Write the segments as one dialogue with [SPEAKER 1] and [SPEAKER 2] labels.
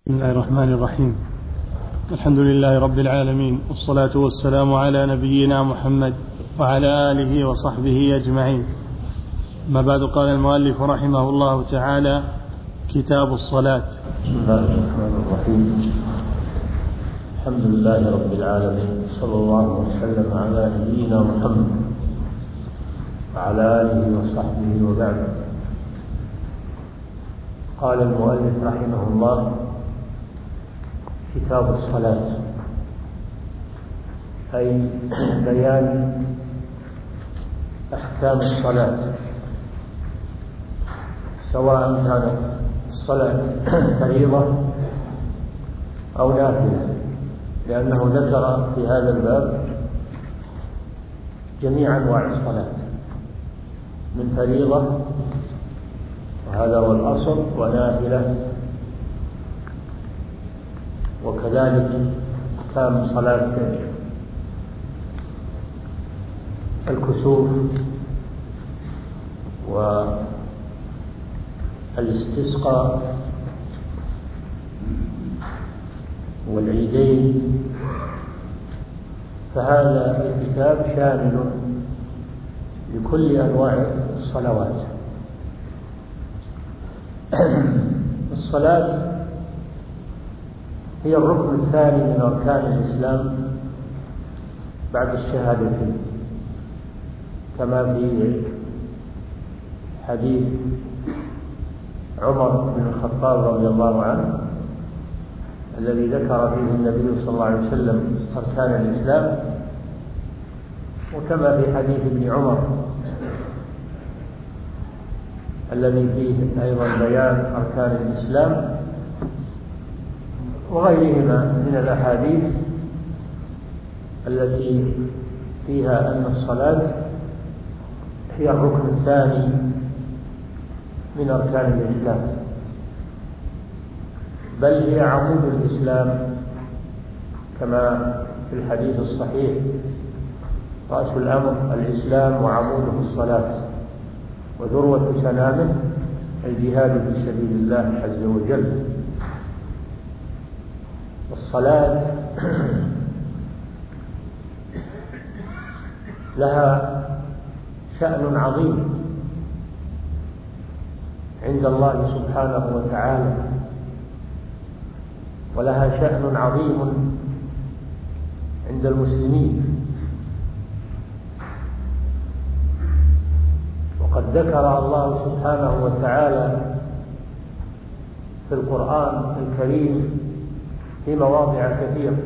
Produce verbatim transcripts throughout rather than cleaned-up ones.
[SPEAKER 1] بسم الله الرحمن الرحيم. الحمد لله رب العالمين، والصلاة والسلام على نبينا محمد وعلى آله وصحبه أجمعين. ما بعد، قال المؤلف رحمه الله تعالى: كتاب الصلاة.
[SPEAKER 2] بسم الله الرحمن الرحيم. الحمد لله رب العالمين، صلى الله وسلم على نبينا محمد وعلى آله وصحبه وبعد. قال المؤلف رحمه الله: كتاب الصلاة، أي بيان أحكام الصلاة، سواء كانت الصلاة فريضة أو نافلة، لأنه ذكر في هذا الباب جميع أنواع الصلاة، من فريضة وهذا هو الأصل، ونافلة، وكذلك أحكام صلاة الكسوف والاستسقاء والعيدين. فهذا الكتاب شامل لكل أنواع الصلوات. الصلاة هي الركن الثاني من أركان الإسلام بعد الشهادتين، كما في حديث عمر بن الخطاب رضي الله عنه الذي ذكر فيه النبي صلى الله عليه وسلم أركان الإسلام، وكما في حديث ابن عمر الذي فيه أيضا بيان أركان الإسلام، وغيرهما من الأحاديث التي فيها أن الصلاة هي الركن الثاني من أركان الإسلام، بل هي عمود الإسلام، كما في الحديث الصحيح: رأس الأمر الإسلام وعموده الصلاة، وذروة سنامه الجهاد في سبيل الله عز وجل. الصلاة لها شأن عظيم عند الله سبحانه وتعالى، ولها شأن عظيم عند المسلمين. وقد ذكر الله سبحانه وتعالى في القرآن الكريم في مواضع كثيرة،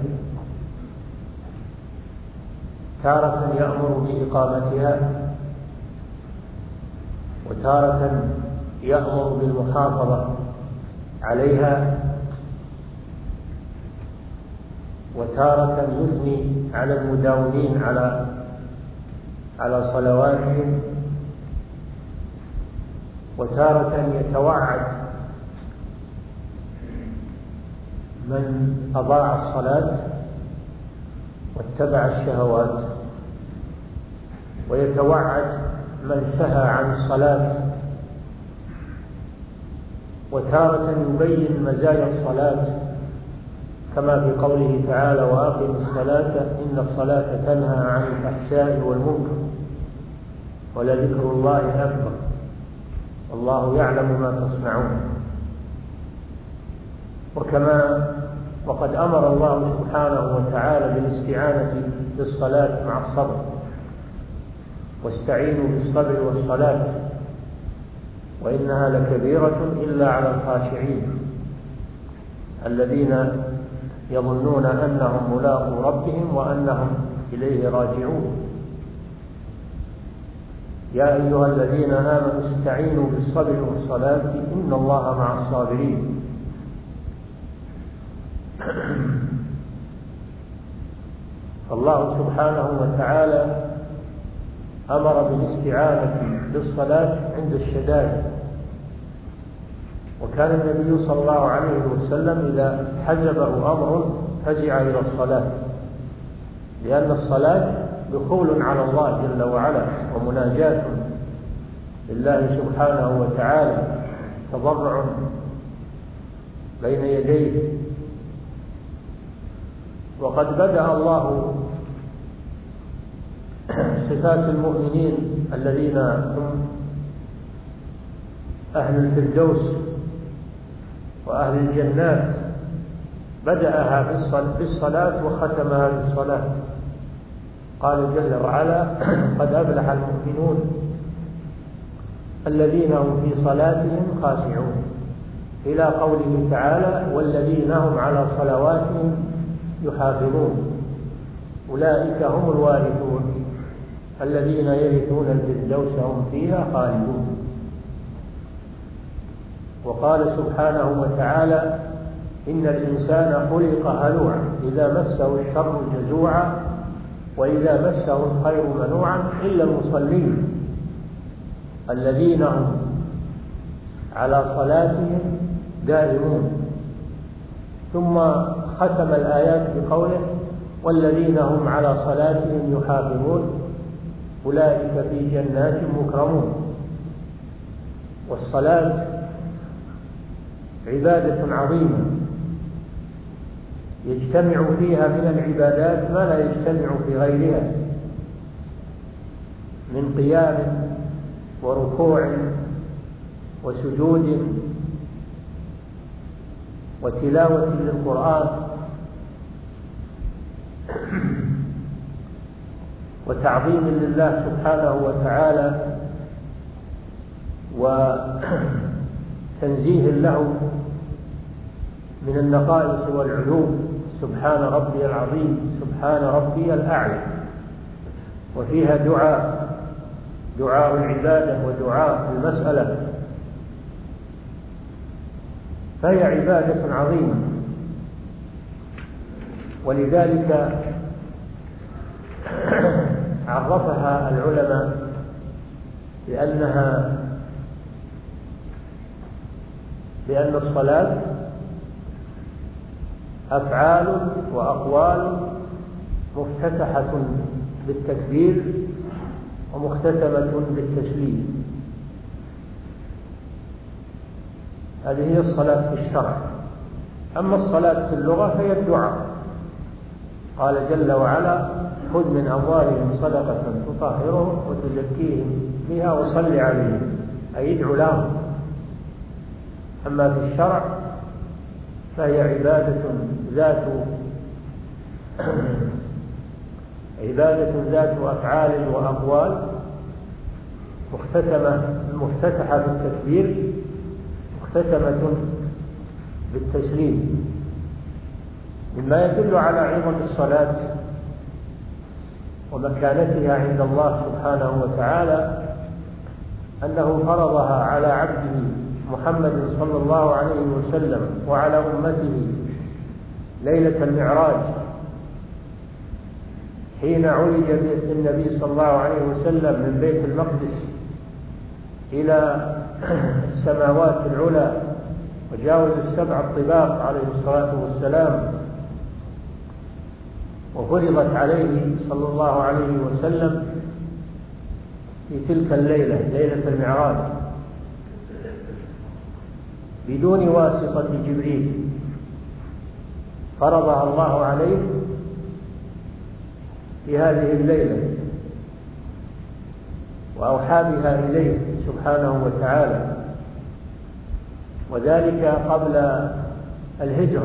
[SPEAKER 2] تارة يأمر بإقامتها، وتارة يأمر بالمحافظة عليها، وتارة يثني على المداومين على على صلواتهم، وتارة يتوعد من أضاع الصلاة واتبع الشهوات، ويتوعد من سهى عن الصلاة، وتارة يبين مزايا الصلاة، كما في قوله تعالى: وأقم الصلاة إن الصلاة تنهى عن الفحشاء والمنكر ولذكر الله أكبر والله يعلم ما تصنعون. وكما وقد أمر الله سبحانه وتعالى بالاستعانة بالصلاة مع الصبر، واستعينوا بالصبر والصلاة وإنها لكبيرة إلا على الخاشعين الذين يظنون أنهم ملاقو ربهم وأنهم إليه راجعون. يا أيها الذين آمنوا استعينوا بالصبر والصلاة إن الله مع الصابرين. الله سبحانه وتعالى أمر بالاستعانة بالصلاة عند الشدائد، وكان النبي صلى الله عليه وسلم إذا حزبه أمر فزع إلى الصلاة، لأن الصلاة دخول على الله جل وعلا ومناجاة لله سبحانه وتعالى، تضرع بين يديه. وقد بدأ الله صفات المؤمنين الذين هم أهل الفردوس وأهل الجنات، بدأها بالصلاة وختمها بالصلاة. قال جل وعلا: قد أفلح المؤمنون الذين هم في صلاتهم خاشعون، إلى قوله تعالى: والذين هم على صلواتهم يحافظون، أولئك هم الوارثون الذين يرثون الفردوس هم فيها خالدون. وقال سبحانه وتعالى: إن الإنسان خلق هلوعا إذا مسه الشر جزوعا وإذا مسه الخير منوعا إلا المصلين الذين هم على صلاتهم دائمون. ثم ختم الآيات بقوله: والذين هم على صلاتهم يحافظون أولئك في جنات مكرمون. والصلاة عبادة عظيمة يجتمع فيها من العبادات ما لا يجتمع في غيرها من قيام وركوع وسجود وتلاوة للقرآن وتعظيم لله سبحانه وتعالى وتنزيه له من النقائص والعيوب. سبحان ربي العظيم، سبحان ربي الأعلى. وفيها دعاء دعاء العبادة ودعاء المسألة، فهي عبادة عظيمة. ولذلك عرفها العلماء بأنها بأن الصلاة أفعال وأقوال مفتتحة بالتكبير ومختتمة بالتسليم. هذه هي الصلاة في الشرع. أما الصلاة في اللغة فهي الدعاء. قال جل وعلا: خذ من أموالهم صدقة تطهرهم وتزكيهم بها وصل عليهم، أي ادعو لهم. أما في الشرع فهي عبادة ذات عبادة ذات أفعال وأقوال مختتمة مفتتحة بالتكبير مختتمة بالتسليم. مما يدل على عظم الصلاة ومكانتها عند الله سبحانه وتعالى أنه فرضها على عبده محمد صلى الله عليه وسلم وعلى أمته ليلة المعراج، حين عرج بالنبي صلى الله عليه وسلم من بيت المقدس إلى السماوات العلى وجاوز السبع الطباق عليه الصلاة والسلام، وفرضت عليه صلى الله عليه وسلم في تلك الليلة، ليلة المعراج، بدون واسطة جبريل. فرضها الله عليه في هذه الليلة وأوحى بها إليه سبحانه وتعالى، وذلك قبل الهجرة.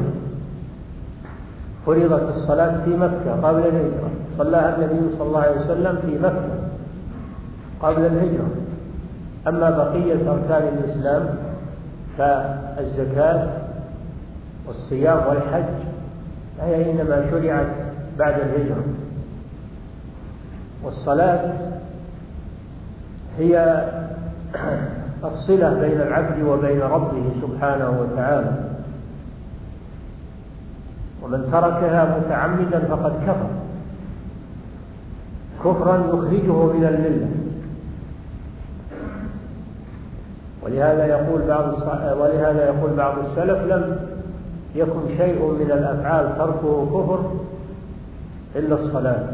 [SPEAKER 2] فرضت الصلاة في مكة قبل الهجرة، صلاها النبي صلى الله عليه وسلم في مكة قبل الهجرة. أما بقية أركان الإسلام كالزكاة والصيام والحج فهي إنما شرعت بعد الهجرة. والصلاة هي الصلة بين العبد وبين ربه سبحانه وتعالى، ومن تركها متعمدا فقد كفر كفرا يخرجه من الملة. ولهذا يقول بعض ولهذا يقول بعض السلف: لم يكن شيء من الأفعال تركه كفر إلا الصلاة.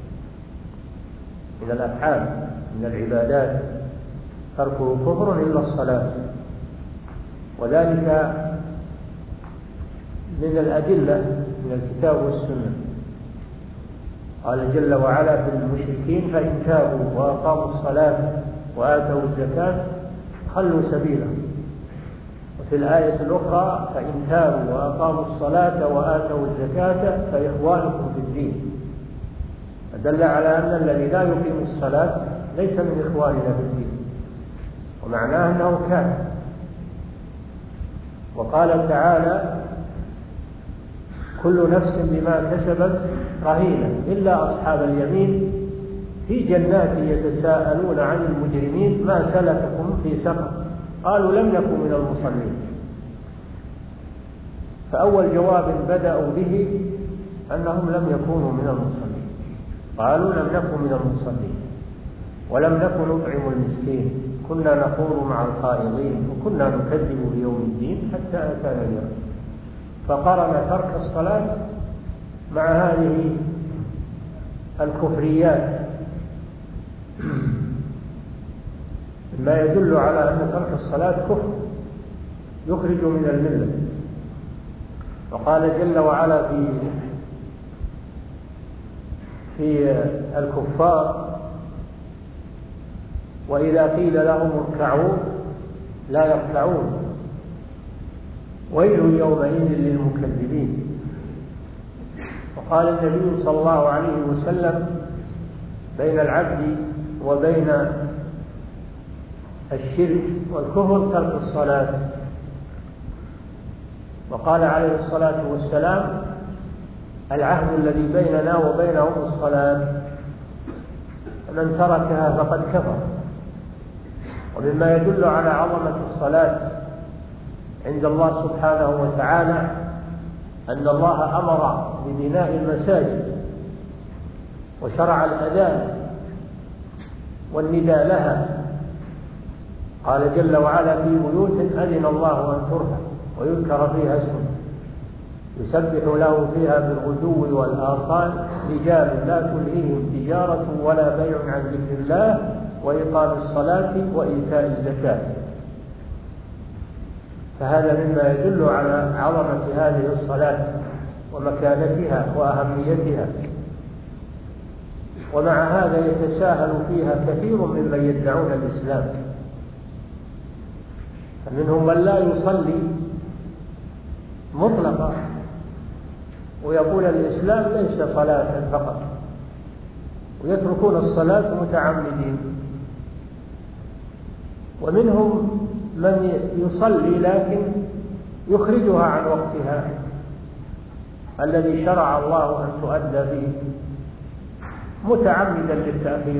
[SPEAKER 2] من الأفعال من العبادات تركه كفر إلا الصلاة. وذلك من الأدلة من الكتاب والسنة. قال جل وعلا في المشركين: فإن تابوا وأقاموا الصلاة وآتوا الزكاة خلوا سبيلهم. وفي الآية الأخرى: فإن تابوا وأقاموا الصلاة وآتوا الزكاة فإخوانكم في الدين. فدل على أن الذي لا يقيم الصلاة ليس من إخواننا في الدين، ومعناه أنه كافر. وقال تعالى: كل نفس بما كسبت رهينة إلا أصحاب اليمين في جنات يتساءلون عن المجرمين ما سلككم في سقر قالوا لم نكن من المصلين. فأول جواب بدأوا به أنهم لم يكونوا من المصلين، قالوا لم نكن من المصلين ولم نكن نطعم المسكين كنا نخوض مع الخائضين وكنا نكذب بيوم الدين حتى أتانا اليقين. فقرن ترك الصلاة مع هذه الكفريات ما يدل على أن ترك الصلاة كفر يخرج من الملة. وقال جل وعلا في في الكفار: وإذا قيل لهم اركعوا لا يركعون ويل يومئذ للمكذبين. وقال النبي صلى الله عليه وسلم: بين العبد وبين الشرك والكفر ترك الصلاة. وقال عليه الصلاة والسلام: العهد الذي بيننا وبينهم الصلاة، من تركها فقد كفر. ومما يدل على عظمة الصلاة عند الله سبحانه وتعالى أن الله أمر ببناء المساجد وشرع الأذان والنداء لها. قال جل وعلا: في بيوت أذن الله أن ترفع ويذكر فيها اسمه يسبح له فيها بالغدو والآصال رجال لا تلهيهم تجارة ولا بيع عن ذكر الله وإقام الصلاة وإيتاء الزكاة. فهذا مما يدل على عظمة هذه الصلاة ومكانتها وأهميتها. ومع هذا يتساهل فيها كثير ممن يدعون الإسلام، فمنهم من لا يصلي مطلقا ويقول الإسلام ليس صلاة فقط، ويتركون الصلاة متعمدين. ومنهم من يصلي لكن يخرجها عن وقتها الذي شرع الله أن تؤدى فيه متعمدا للتأخير.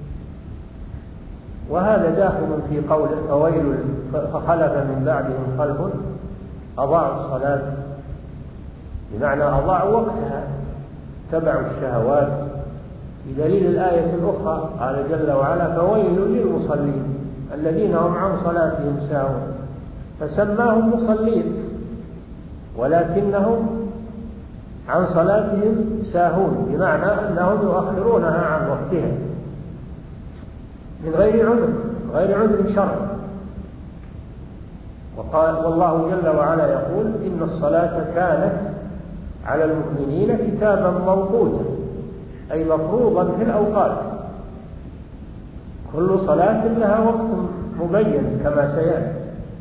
[SPEAKER 2] وهذا داخل في قوله: فويل فخلف من بعدهم خلف أضاعوا الصلاة، بمعنى أضاعوا وقتها تبعوا الشهوات. بدليل الآية الأخرى قال جل وعلا: فويل للمصلين الذين هم عن صلاتهم ساهون. فسماهم مصلين ولكنهم عن صلاتهم ساهون، بمعنى أنهم يؤخرونها عن وقتها من غير عذر غير عذر شرعي. وقال والله جل وعلا يقول: إن الصلاة كانت على المؤمنين كتابا موقوتا، أي مفروضا في الأوقات. كل صلاة لها وقت مبين كما سيأتي.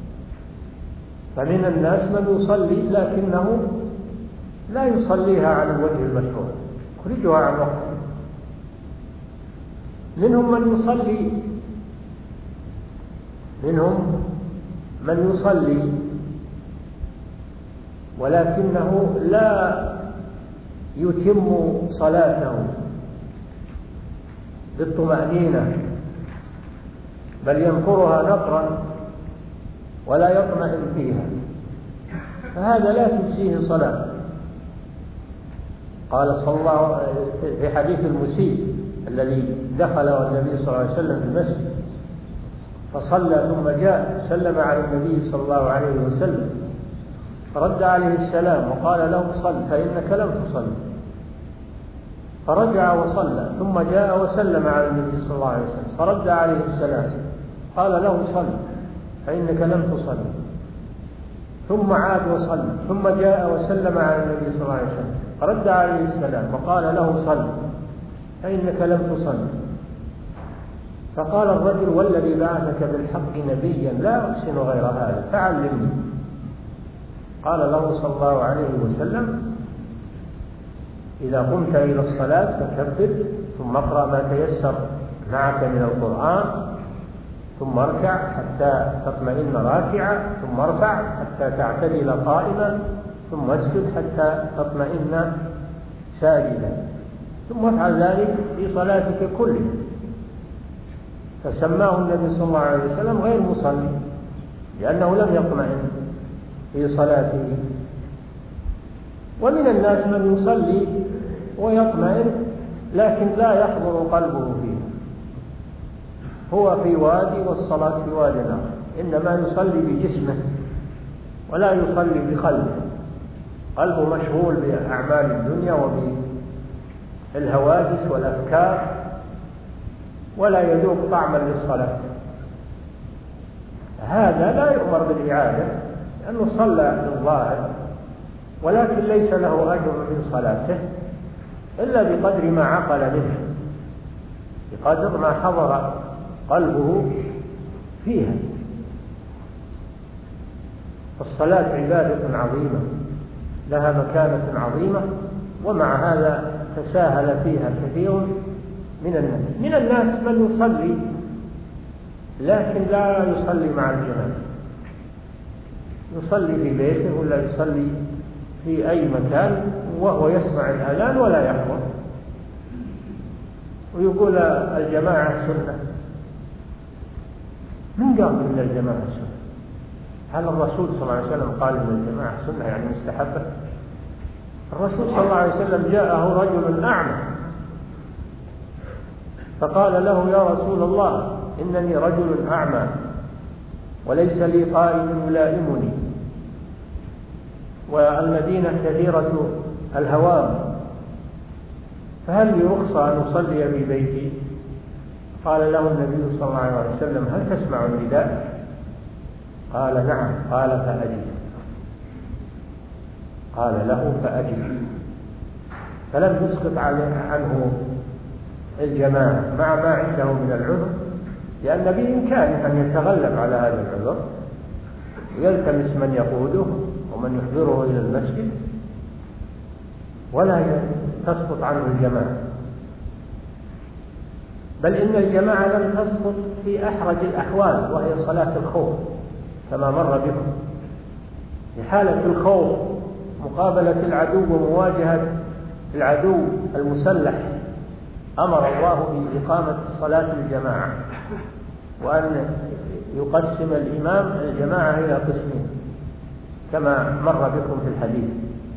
[SPEAKER 2] فمن الناس من يصلي لكنه لا يصليها على الوجه المشروع، يخرجها عن وقتها. منهم من يصلي منهم من يصلي ولكنه لا يتم صلاته بالطمأنينة، بل ينقرها نقرا ولا يطمئن فيها، فهذا لا تجزيه صلاة. قال صلى الله في حديث المسيء الذي دخل النبي صلى الله عليه وسلم في المسجد فصلى ثم جاء سلم على النبي صلى الله عليه وسلم فرد عليه السلام وقال له: صل فإنك لم تصل. فرجع وصلى ثم جاء وسلم على النبي صلى الله عليه وسلم فرد عليه السلام قال له: صل فإنك لم تصل. ثم عاد وصلى، ثم جاء وسلم على النبي صلى الله عليه وسلم، فرد عليه السلام وقال له صل فإنك لم تصل. فقال الرجل والذي بعثك بالحق نبيا لا أحسن غير هذا فعلمني. قال له صلى الله عليه وسلم إذا قمت إلى الصلاة فكبر، ثم اقرأ ما تيسر معك من القرآن، ثم اركع حتى تطمئن راكعا، ثم ارفع حتى تعتدل قائما، ثم اسجد حتى تطمئن ساجدا، ثم افعل ذلك في صلاتك كلها. فسماه النبي صلى الله عليه وسلم غير مصلي، لأنه لم يطمئن في صلاته. ومن الناس من يصلي ويطمئن لكن لا يحضر قلبه فيه، هو في وادي والصلاة في وادي آخر، إنما يصلي بجسمه ولا يصلي بقلبه، قلبه مشغول بأعمال الدنيا وبالهواجس والأفكار ولا يذوق طعما للصلاة. هذا لا يؤمر بالإعادة لأنه صلى بالظاهر، ولكن ليس له أجر من صلاته إلا بقدر ما عقل منه، بقدر ما حضر قلبه فيها. الصلاة عبادة عظيمة لها مكانة عظيمة، ومع هذا تساهل فيها كثير من الناس. من الناس من يصلي لكن لا يصلي مع الجماعة، يصلي في بيته ولا يصلي في أي مكان وهو يسمع الأذان ولا يحضر، ويقول الجماعة سنة. من قال إن الجماعة سنة؟ هل الرسول صلى الله عليه وسلم قال إن الجماعة سنة يعني مستحبة؟ الرسول صلى الله عليه وسلم جاءه رجل أعمى فقال له يا رسول الله إنني رجل أعمى وليس لي قائد يلائمني، والمدينة كثيرة الهوام، فهل لي رخصة أن أصلي في بيتي؟ قال له النبي صلى الله عليه وسلم هل تسمع النداء؟ قال نعم. قال فأجب. قال له فأجب، فلم يسقط عنه الجماعة مع ما عنده من العذر، لأن بإمكانه أن يتغلب على هذا العذر ويلتمس من يقوده ومن يحضره إلى المسجد ولا تسقط عنه الجماعة. بل إن الجماعة لم تسقط في أحرج الأحوال وهي صلاة الخوف كما مر بكم. في حالة الخوف مقابلة العدو ومواجهة العدو المسلح أمر الله بإقامة صلاة الجماعة، وأن يقسم الإمام الجماعة إلى قسمين كما مر بكم في الحديث،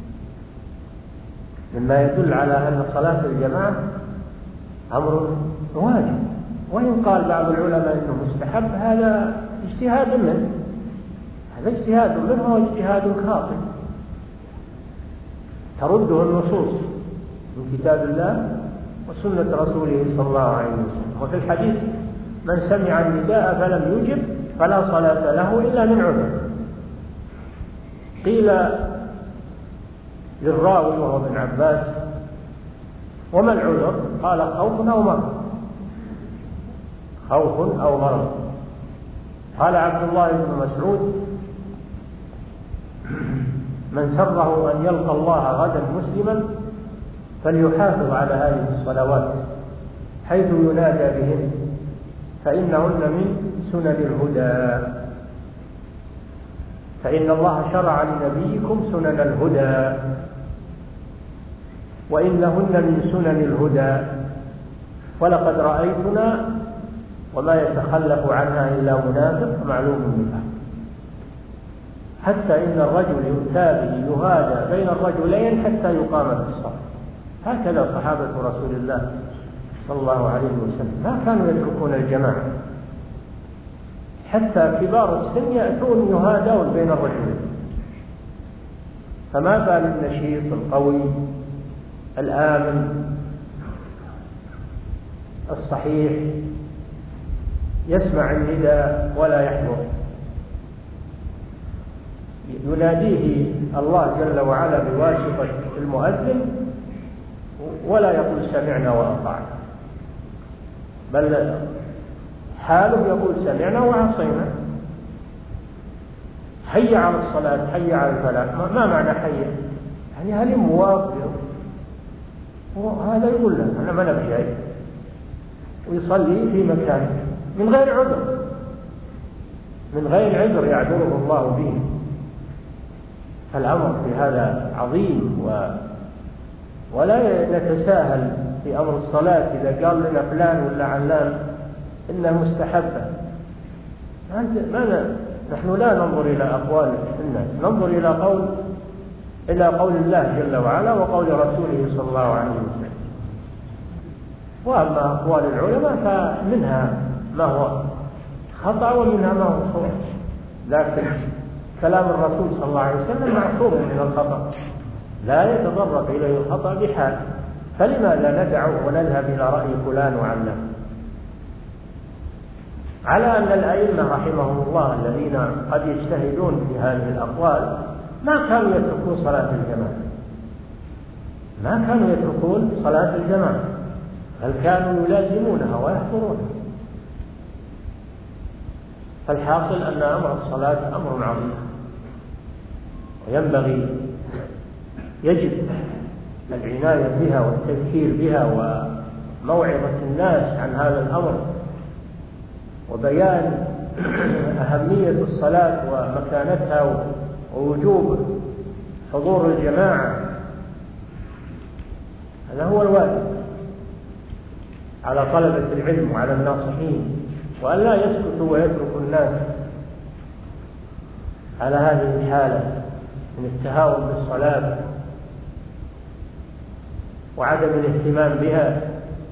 [SPEAKER 2] مما يدل على أن صلاة الجماعة أمر واجب. وإن قال بعض العلماء إنه مستحب، هذا اجتهاد منه، هذا اجتهاد منه واجتهاد خاطئ ترده النصوص من كتاب الله وسنة رسوله صلى الله عليه وسلم. وفي الحديث من سمع النداء فلم يجب فلا صلاة له إلا من عذر. قيل للراوي وهو ابن عباس وما العذر؟ قال خوف أو مرض. خوف أو مرض. قال عبد الله بن مسعود من سره أن يلقى الله غدا مسلما فليحافظ على هذه الصلوات حيث ينادى بهن فإنهن من سنن الهدى، فإن الله شرع لنبيكم سنن الهدى وإنهن من سنن الهدى، ولقد رأيتنا وما يتخلف عنها إلا منافق معلوم النفاق، حتى إن الرجل يؤتى به يهادى بين الرجلين حتى يقام في الصف. هكذا صحابة رسول الله صلى الله عليه وسلم ما كانوا يتركون الجماعة، حتى كبار السن يأتون يهادون بين الرجلين، فما بال النشيط القوي الآمن الصحيح يسمع النداء ولا يحضر. يناديه الله جل وعلا بواسطة المؤذن ولا يقول سمعنا وأطعنا، بل حاله يقول سمعنا وعصينا. حي على الصلاة، حي على الفلاح. ما معنى حي؟ يعني هل موافق؟ وهذا يقول له أنا ما نبي جاي، ويصلي في مكانه من غير عذر، من غير عذر يعذره الله به. الأمر في هذا عظيم، و ولا نتساهل في أمر الصلاة. إذا قال لنا فلان ولا علان إنها مستحبة، ما نحن لا ننظر إلى أقوال الناس، ننظر إلى قول إلى قول الله جل وعلا وقول رسوله صلى الله عليه وسلم. وأما أقوال العلماء فمنها ما هو خطأ ومنها ما هو صواب، لكن كلام الرسول صلى الله عليه وسلم معصوم من الخطأ، لا يتطرق إليه الخطأ بحال. فلماذا ندعه ونذهب إلى رأي فلان وعلان؟ على أن الأئمة رحمهم الله الذين قد يجتهدون في هذه الأقوال ما كانوا يتركون صلاة الجماعة، ما كانوا يتركون صلاة الجماعة، بل كانوا يلازمونها ويحضرونها. فالحاصل أن أمر الصلاة أمر عظيم، وينبغي يجب العناية بها والتذكير بها وموعظة الناس عن هذا الأمر، وبيان أهمية الصلاة ومكانتها ووجوب حضور الجماعة. هذا هو الواجب على طلبة العلم وعلى الناصحين، وأن لا يسكتوا ويتركوا الناس على هذه الحالة من التهاون بالصلاة وعدم الاهتمام بها،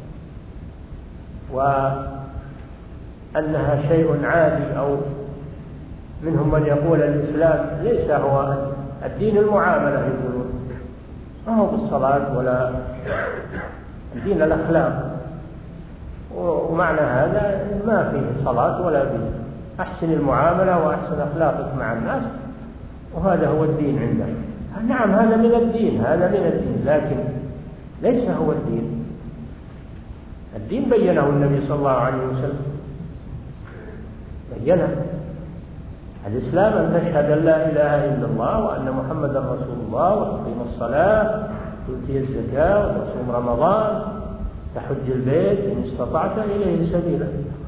[SPEAKER 2] وأنها شيء عادي. أو منهم من يقول الإسلام ليس هو الدين المعاملة، يقولون ما هو بالصلاة ولا الدين الأخلاق، ومعنى هذا ما فيه صلاة ولا دين، أحسن المعاملة وأحسن أخلاقك مع الناس وهذا هو الدين عندنا. نعم هذا من الدين، هذا من الدين، لكن ليس هو الدين. الدين بينه النبي صلى الله عليه وسلم، بينه. الإسلام أن تشهد أن لا إله إلا الله وأن محمدا رسول الله، وتقيم الصلاة، وتؤتي الزكاة، وتصوم رمضان، تحج البيت إن استطعت إليه سبيلا.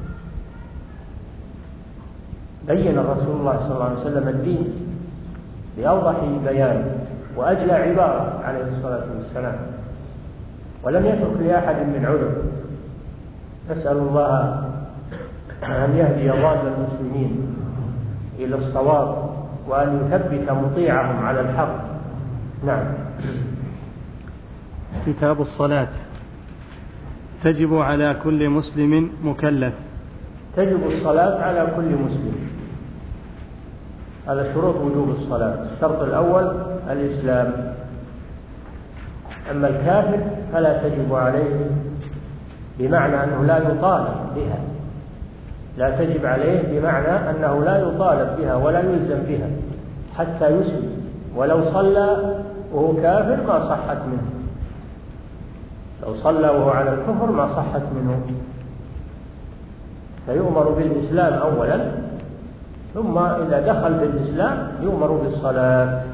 [SPEAKER 2] بين الرسول الله صلى الله عليه وسلم الدين بأوضح بيان وأجلى عبارة عليه الصلاة والسلام، ولم يترك لأحد من عذر. نسأل الله أن يهدي ضال المسلمين إلى الصواب، وأن يثبت مطيعهم على الحق. نعم.
[SPEAKER 1] كتاب الصلاة. تجب على كل مسلم مكلف.
[SPEAKER 2] تجب الصلاة على كل مسلم، هذا شروط وجوب الصلاة. الشرط الأول الإسلام. أما الكافر فلا تجب عليه، بمعنى أنه لا يطالب بها، لا تجب عليه بمعنى أنه لا يطالب بها ولا يلزم بها حتى يسلم، ولو صلى وهو كافر ما صحت منه، لو صلى وهو على الكفر ما صحت منه. فيؤمر بالإسلام أولا، ثم إذا دخل بالإسلام يؤمر بالصلاة،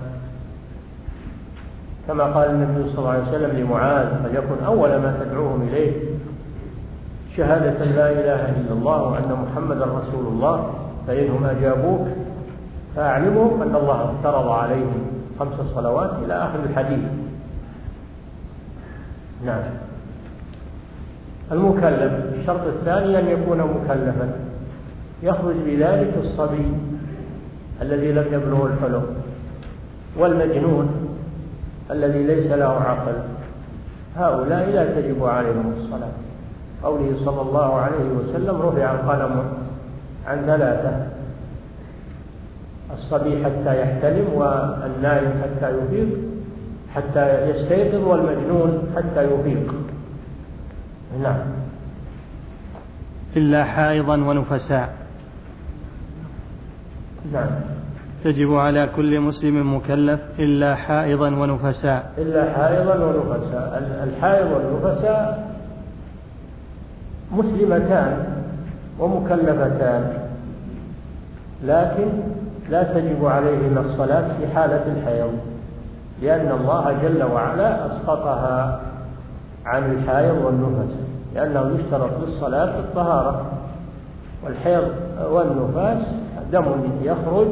[SPEAKER 2] كما قال النبي صلى الله عليه وسلم لمعاذ: فليكن أول ما تدعوهم إليه شهادة لا إله إلا الله وأن محمدا رسول الله، فإنهم أجابوك فأعلمهم أن الله افترض عليهم خمس صلوات إلى آخر الحديث. نعم. المكلف، الشرط الثاني أن يكون مكلفا، يخرج بذلك الصبي الذي لم يبلغ الحلم، والمجنون الذي ليس له عقل، هؤلاء لا تجب عليهم الصلاة. قوله صلى الله عليه وسلم: رفع القلم عن ثلاثة: الصبي حتى يحتلم، والنائم حتى يفيق حتى يستيقظ، والمجنون حتى يفيق. نعم.
[SPEAKER 1] إلا حائضا ونفساء.
[SPEAKER 2] نعم.
[SPEAKER 1] تجب على كل مسلم مكلف إلا حائضا ونفساء.
[SPEAKER 2] إلا حائضا ونفساء. الحائض والنفساء مسلمتان ومكلفتان، لكن لا تجب عليهما الصلاة في حالة الحيض، لأن الله جل وعلا أسقطها عن الحائض والنفس، لأنه يشترط للصلاة الطهارة، والحيض والنفاس دم يخرج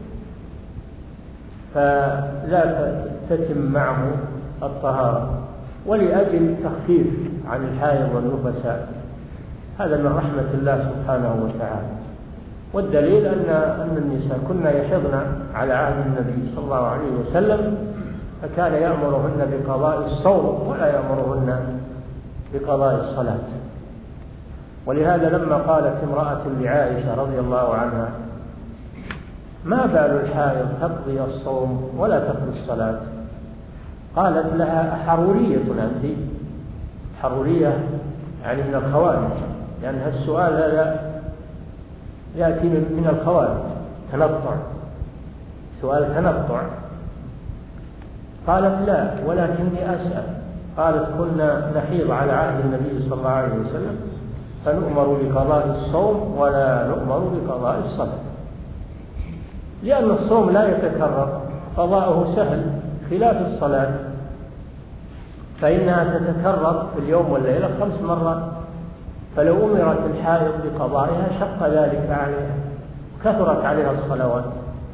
[SPEAKER 2] فلا تتم معه الطهارة، ولأجل تخفيف عن الحائض والنفساء. هذا من رحمة الله سبحانه وتعالى. والدليل أن أن النساء كنا يحضن على عهد النبي صلى الله عليه وسلم، فكان يأمرهن بقضاء الصوم ولا يأمرهن بقضاء الصلاة. ولهذا لما قالت امرأة لعائشة رضي الله عنها: ما بال الحائض تقضي الصوم ولا تقضي الصلاة؟ قالت لها: أحرورية أنت؟ حرورية يعني من الخوارج، لأن يعني السؤال هذا يأتي من الخوارج، تنطع، سؤال تنطع. قالت: لا، ولكني أسأل. قالت: كنا نحيض على عهد النبي صلى الله عليه وسلم فنؤمر بقضاء الصوم ولا نؤمر بقضاء الصلاة، لأن الصوم لا يتكرر، قضاؤه سهل، خلاف الصلاة فإنها تتكرر في اليوم والليلة خمس مرات، فلو أمرت الحائض بقضائها شق ذلك عليها، كثرت عليها الصلوات.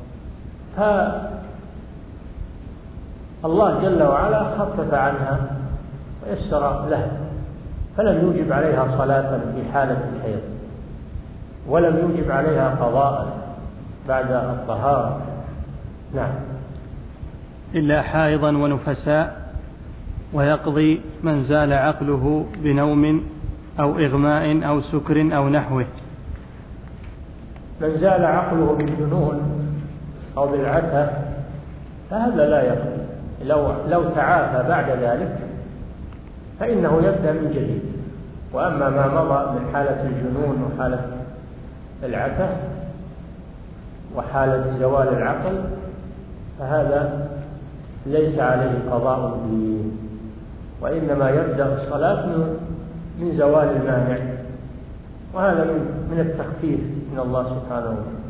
[SPEAKER 2] فالله جل وعلا خفف عنها ويسر لها، فلم يوجب عليها صلاة في حالة الحيض، ولم يوجب عليها قضاء بعد الطهارة. نعم.
[SPEAKER 1] إلا حائضا ونفساء. ويقضي من زال عقله بنوم أو إغماء أو سكر أو نحوه.
[SPEAKER 2] من زال عقله بالجنون أو بالعتة فهذا لا يقضي، لو, لو تعافى بعد ذلك فإنه يبدأ من جديد. وأما ما مضى من حالة الجنون وحالة العتة وحالة زوال العقل فهذا ليس عليه قضاء فيه، وإنما يبدأ الصلاة من زوال المانع، وهذا من التخفيف من الله سبحانه وتعالى.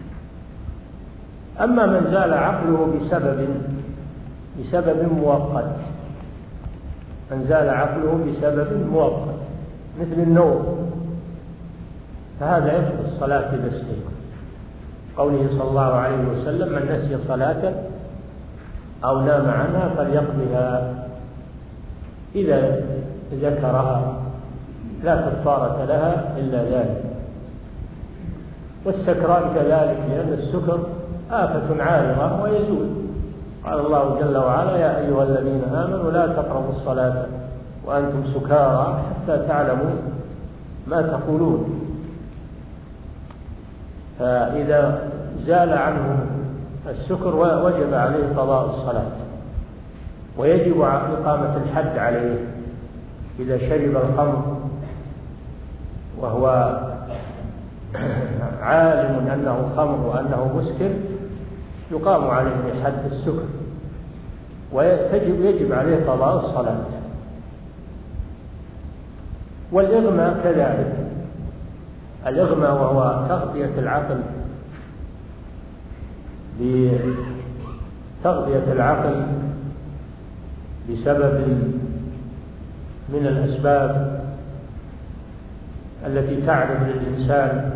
[SPEAKER 2] أما من زال عقله بسبب بسبب مؤقت، من زال عقله بسبب مؤقت مثل النوم، فهذا يبطل الصلاة إذا استيقظ، قوله صلى الله عليه وسلم: من نسي صلاة أو نام عنها فليقضها إذا ذكرها، لا كفارة لها إلا ذلك. والسكران كذلك، لأن السكر آفة عارضة ويزول. قال الله جل وعلا: يا أيها الذين آمنوا لا تقربوا الصلاة وأنتم سكارى حتى تعلموا ما تقولون. فإذا زال عنه السكر وجب عليه قضاء الصلاة، ويجب إقامة الحد عليه. إذا شرب الخمر وهو عالم أنه خمر وأنه مسكر يقام عليه حد السكر، ويجب يجب عليه قضاء الصلاة. والإغماء كذلك، الإغماء وهو تغطية العقل بتغطية العقل بسبب من الأسباب التي تعرض للإنسان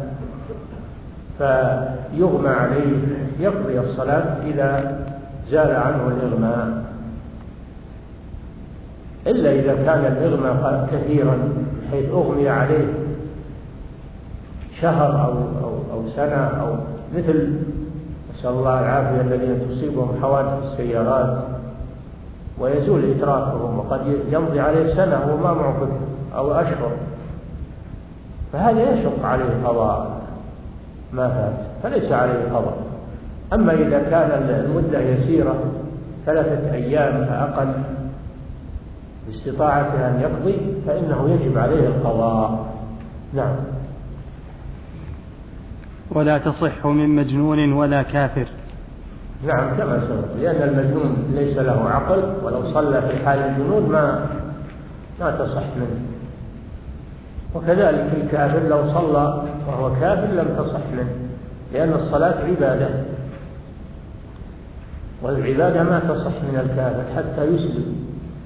[SPEAKER 2] فيغمى عليه، يقضي الصلاة إذا زال عنه الإغماء، إلا إذا كان الإغماء كثيرا حيث أغمي عليه شهر أو, أو, أو سنة، أو مثل نسأل الله العافية الذين تصيبهم حوادث السيارات ويزول إدراكهم وقد يمضي عليه سنة وما معه أو أشهر، فهذا يشق عليه قضاء ما فات، فليس عليه قضاء. أما إذا كان المدة يسيرة ثلاثة أيام فأقل باستطاعته أن يقضي فإنه يجب عليه القضاء. نعم.
[SPEAKER 1] ولا تصح من مجنون ولا كافر.
[SPEAKER 2] نعم كما سبق، لأن المجنون ليس له عقل، ولو صلى في حال الجنون ما ما تصح منه. وكذلك الكافر لو صلى وهو كافر لم تصح منه، لأن الصلاة عبادة، والعبادة ما تصح من الكافر حتى يسلم.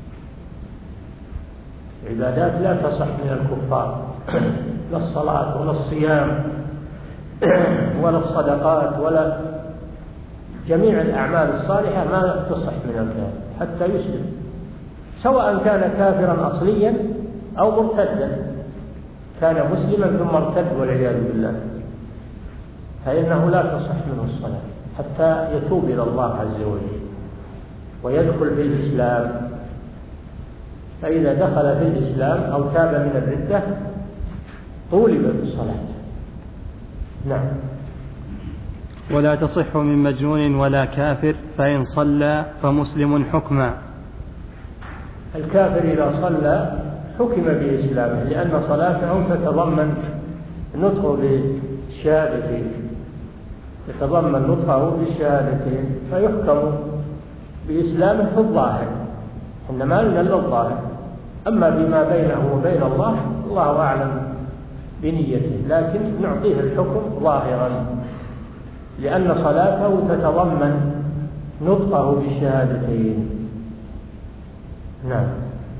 [SPEAKER 2] العبادات لا تصح من الكفار، لا الصلاة ولا الصيام ولا الصدقات ولا جميع الأعمال الصالحة ما تصح من الكافر حتى يسلم، سواء كان كافرا أصليا أو مرتدا، كان مسلما ثم ارتد والعياذ بالله، فإنه لا تصح منه الصلاة حتى يتوب إلى الله عز وجل ويدخل في الإسلام. فإذا دخل في الإسلام أو تاب من الردة طولب بالصلاة. نعم.
[SPEAKER 1] ولا تصح من مجنون ولا كافر، فإن صلى فمسلم حكما.
[SPEAKER 2] الكافر إذا صلى حكم بإسلامه، لأن صلاته تتضمن نطقه بالشهادتين، يتضمن نطقه بالشهادتين، فيحكم بإسلامه في الظاهر، إنما إلا الظاهر. أما بما بينه وبين الله الله أعلم بنيته، لكن نعطيه الحكم ظاهرا، لأن صلاته تتضمن نطقه بالشهادتين. نعم.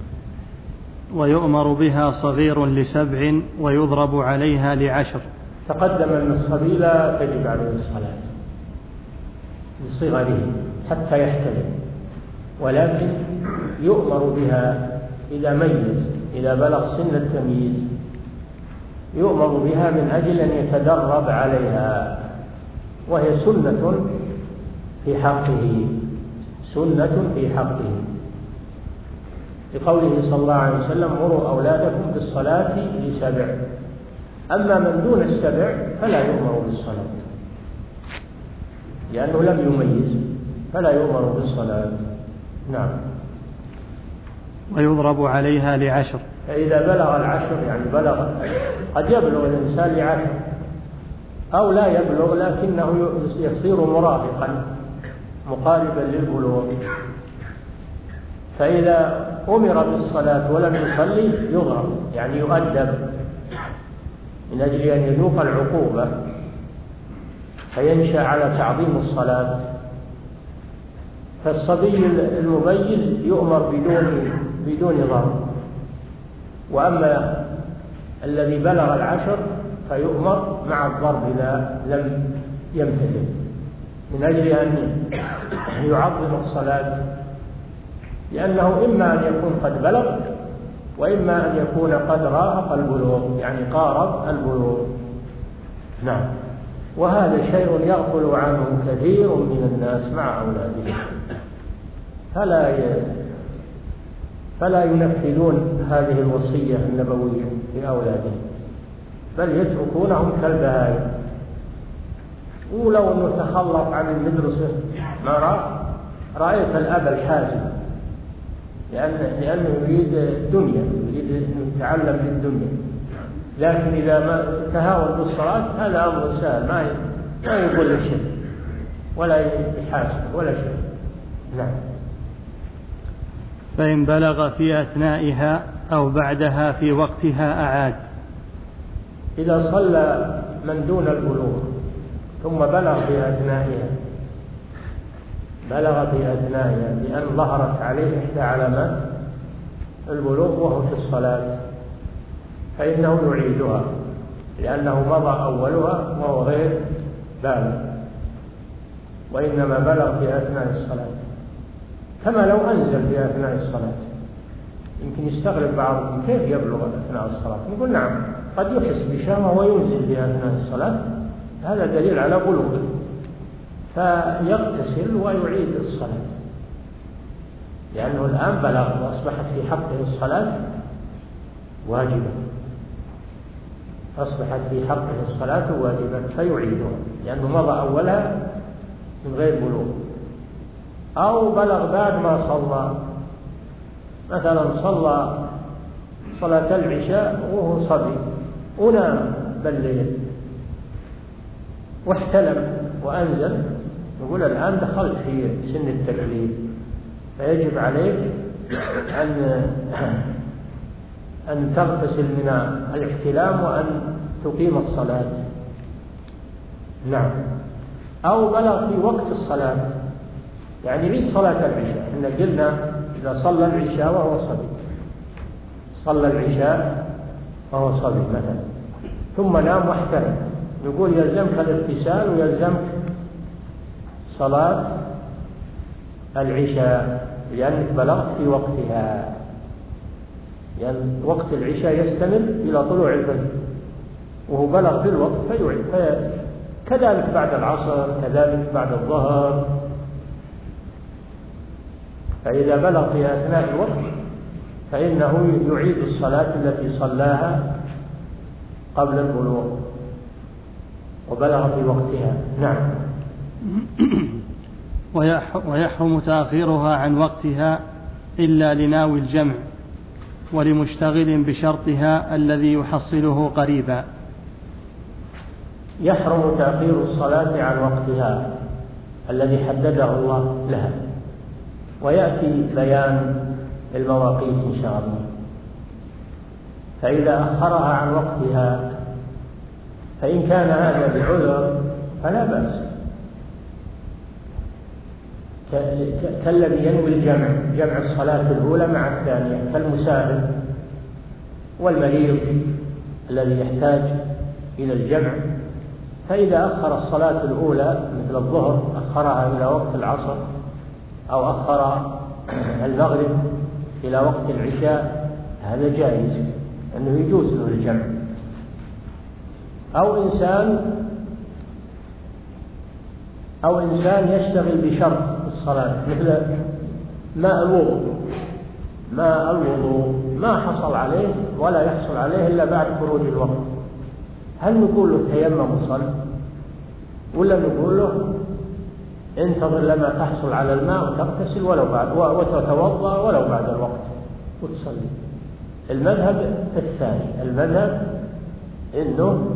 [SPEAKER 1] ويؤمر بها صغير لسبع ويضرب عليها لعشر.
[SPEAKER 2] تقدم أن الصبي لا تجب عليه الصلاة لصغره حتى يحتلم، ولكن يؤمر بها إذا ميز، إذا بلغ سن التمييز يؤمر بها من أجل أن يتدرب عليها، وهي سنة في حقه، سنة في حقه، لقوله صلى الله عليه وسلم: مروا أولادكم بالصلاة لسبع. أما من دون السبع فلا يؤمر بالصلاة، لأنه لم يميز، فلا يؤمر بالصلاة. نعم.
[SPEAKER 1] ويضرب عليها لعشر.
[SPEAKER 2] فإذا بلغ العشر، يعني بلغ، قد يبلغ الإنسان لعشر أو لا يبلغ لكنه يصير مراهقا مقاربا للبلوغ، فإذا أمر بالصلاة ولم يصلي يضرب، يعني يؤدب من أجل أن يذوق العقوبة، فينشأ على تعظيم الصلاة. فالصبي المميز يؤمر بدون بدون ضرب، وأما الذي بلغ العشر فيؤمر مع الضرب إذا لم يمتثل، من أجل أن يعظم الصلاة، لأنه إما أن يكون قد بلغ وإما أن يكون قد راهق البلوغ، يعني قارب البلوغ. نعم. وهذا شيء يغفل عنه كثير من الناس مع أولادهم، فلا ي... فلا ينفذون هذه الوصية النبوية لأولادهم، بل يتركونهم كالبهائم. ولو أنه تخلط عن المدرسة ما رأى رأيت الأب الحازم، لأن لأنه يريد الدنيا، يريد أن يتعلم للدنيا، لكن إذا ما تهاون بالصلاة هذا أمر سهل، ما ما يقول له شيء ولا يحاسب ولا شيء. نعم.
[SPEAKER 1] فإن بلغ في أثنائها أو بعدها في وقتها أعاد.
[SPEAKER 2] إذا صلى من دون البلوغ ثم بلغ في أثنائها، بلغ في أثنائها لأن ظهرت عليه إحدى علامات البلوغ وهو في الصلاة، فإنه يعيدها، لأنه مضى أولها وهو غير بالغ، وإنما بلغ في أثناء الصلاة، كما لو أنزل في أثناء الصلاة. يمكن يستغرب بعضهم كيف يبلغ أثناء الصلاة، نقول نعم، قد يحس بشهوة وينزل في أثناء الصلاة، هذا دليل على بلوغه، فيغتسل ويعيد الصلاة، لأنه الآن بلغ وأصبحت في حقه الصلاة واجبة، أصبحت في حقه الصلاة واجبة فيعيدها، لأنه مضى أولها من غير بلوغ. أو بلغ بعد ما صلى، مثلا صلى صلاة العشاء وهو صبي ونام بالليل واحتلم وأنزل، نقول الآن دخلت في سن التكليف، فيجب عليك أن أن تغتسل من الاحتلام وأن تقيم الصلاة. نعم. أو بلغ في وقت الصلاة، يعني يريد صلاة العشاء. إحنا قلنا إذا صلى العشاء وهو صبي، صلى العشاء وهو صبي مثلا ثم نام واحترم، نقول يلزمك الاغتسال ويلزمك صلاة العشاء لأنك بلغت في وقتها، لأن يعني وقت العشاء يستمر إلى طلوع الفجر وهو بلغ في الوقت فيعيد. كذلك بعد العصر، كذلك بعد الظهر، فإذا بلغ في أثناء الوقت فإنه يعيد الصلاة التي صلاها قبل البلوغ وبلغ في وقتها. نعم.
[SPEAKER 1] ويحرم تأخيرها عن وقتها إلا لناوي الجمع ولمشتغل بشرطها الذي يحصله قريبا.
[SPEAKER 2] يحرم تأخير الصلاة عن وقتها الذي حدده الله لها، ويأتي بيان المواقيت إن شاء الله. فإذا أخرها عن وقتها فإن كان هذا بعذر فلا بأس، كالذي ينوي الجمع، جمع الصلاة الأولى مع الثانية، كالمسافر والمريض الذي يحتاج إلى الجمع. فإذا أخر الصلاة الأولى مثل الظهر أخرها إلى وقت العصر، أو أخر المغرب إلى وقت العشاء، هذا جائز أنه يجوز له الجمع. أو إنسان أو إنسان يشتغل بشرط الصلاة مثل ماء الوضوء، ماء الوضوء ما حصل عليه ولا يحصل عليه إلا بعد خروج الوقت، هل نقول له تيمم وصل، ولا نقول له انتظر لما تحصل على الماء وتغتسل ولو بعد وتتوضأ ولو بعد الوقت وتصلي؟ المذهب الثاني، المذهب إنه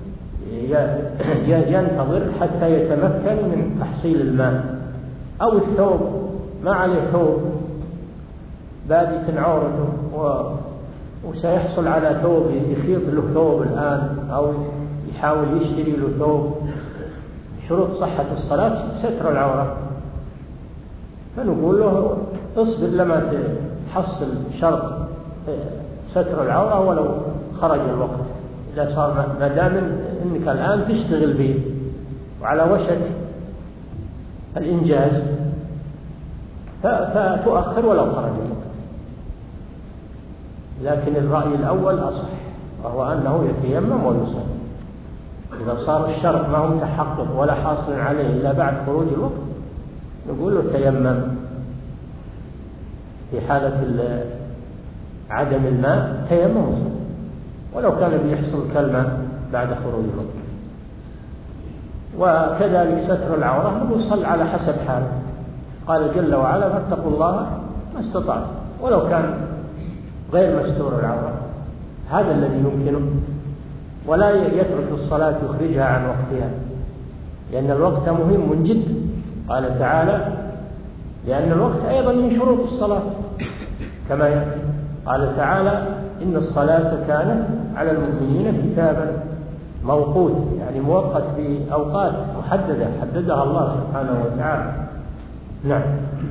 [SPEAKER 2] ينتظر حتى يتمكن من تحصيل الماء. أو الثوب، ما عليه ثوب بادت عورته وسيحصل على ثوب، يخيط له ثوب الآن أو يحاول يشتري له ثوب. شروط صحة الصلاة ستر العورة، فنقول له اصبر لما تحصل شرط ستر العورة ولو خرج الوقت، إذا صار ما دام إنك الآن تشتغل به وعلى وشك الإنجاز فتؤخر ولو خرج الوقت. لكن الرأي الأول أصح، وهو أنه يتيمم ويصلي. إذا صار الشرط ما هو متحقق ولا حاصل عليه إلا بعد خروج الوقت نقول له تيمم في حالة عدم الماء، تيمم وصلي ولو كان بيحصل كالماء بعد خروج الوقت. وكذلك ستر العورة نقول صل على حسب حاله، قال جل وعلا فاتقوا الله ما استطعتم، ولو كان غير مستور العورة هذا الذي يمكنه، ولا يترك الصلاة يخرجها عن وقتها، لأن الوقت مهم جدا. قال تعالى لأن الوقت أيضا من شروط الصلاة كما يأتي. قال تعالى إن الصلاة كانت على المؤمنين كتابا موقوت، يعني موقت في أوقات محددة حددها الله سبحانه وتعالى. نعم.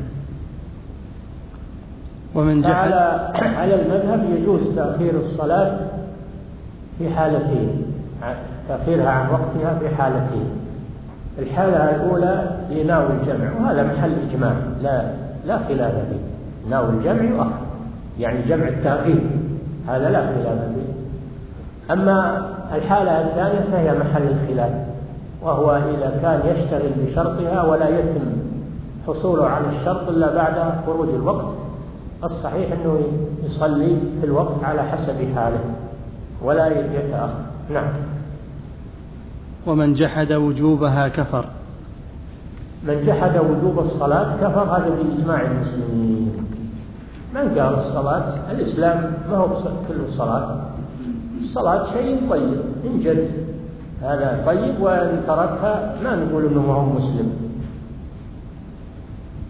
[SPEAKER 1] ومن جحد
[SPEAKER 2] على المذهب يجوز تأخير الصلاة في حالتين، تأخيرها عن وقتها في حالتين. الحالة الأولى لناوي الجمع، وهذا محل إجماع لا لا خلاف فيه، ناوي الجمع يؤخر، يعني جمع التأخير هذا لا خلاف فيه. أما الحالة الثانية فهي محل الخلاف، وهو إذا كان يشتغل بشرطها ولا يتم حصوله على الشرط إلا بعد خروج الوقت، الصحيح أنه يصلي في الوقت على حسب حاله ولا يتأخر. نعم.
[SPEAKER 1] ومن جحد وجوبها كفر.
[SPEAKER 2] من جحد وجوب الصلاة كفر، هذا بإجماع المسلمين. من قال الصلاة الإسلام ما هو كل الصلاة، الصلاة شيء طيب، إن جد هذا طيب، وإن تركها ما نقول إنه ما هو مسلم،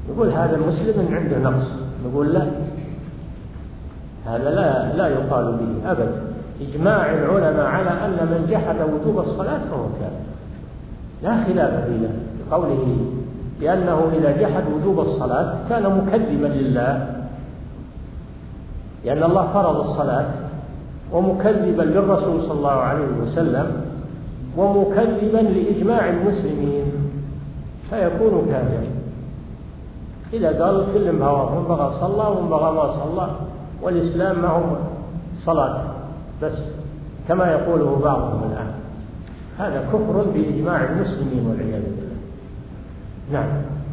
[SPEAKER 2] يقول هذا المسلم عنده نقص، نقول لا، هذا لا لا يقال به أبدا. إجماع العلماء على أن من جحد وجوب الصلاة فهو كافر، لا خلاف في ذلك، قوله لأنه إذا جحد وجوب الصلاة كان مكذبا لله، لأن الله فرض الصلاة، ومكذبا للرسول صلى الله عليه وسلم، ومكذبا لإجماع المسلمين، فيكون كافرا. إذا قال كل هواه، من بغى صلى ومن بغى ما صلى، والإسلام ما هو صلاة بس كما يقوله بعضهم الآن، هذا كفر بإجماع المسلمين والعياذ بالله. نعم.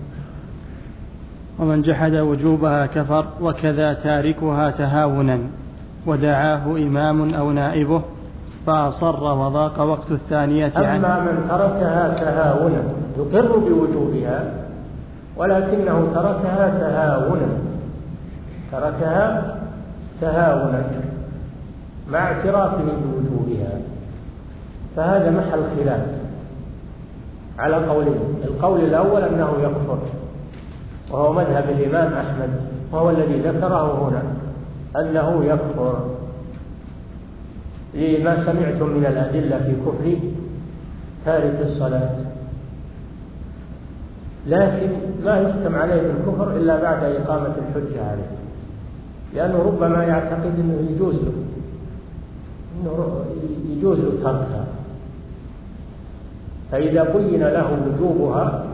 [SPEAKER 1] ومن جحد وجوبها كفر، وكذا تاركها تهاونا ودعاه إمام أو نائبه فأصر وضاق وقت الثانية عنه.
[SPEAKER 2] أما من تركها تهاونا يقر بوجوبها ولكنه تركها تهاونا، تركها تهاونا مع اعترافه بوجوبها، فهذا محل خلاف على قولين. القول الأول أنه يكفر، وهو مذهب الإمام أحمد، وهو الذي ذكره هنا أنه يكفر لما سمعتم من الأدلة في كفر تارك الصلاة، لكن ما يحكم عليه بالكفر إلا بعد إقامة الحجة عليه، لأنه ربما يعتقد أنه يجوز له أنه يجوز له تركها، فإذا بين له وجوبها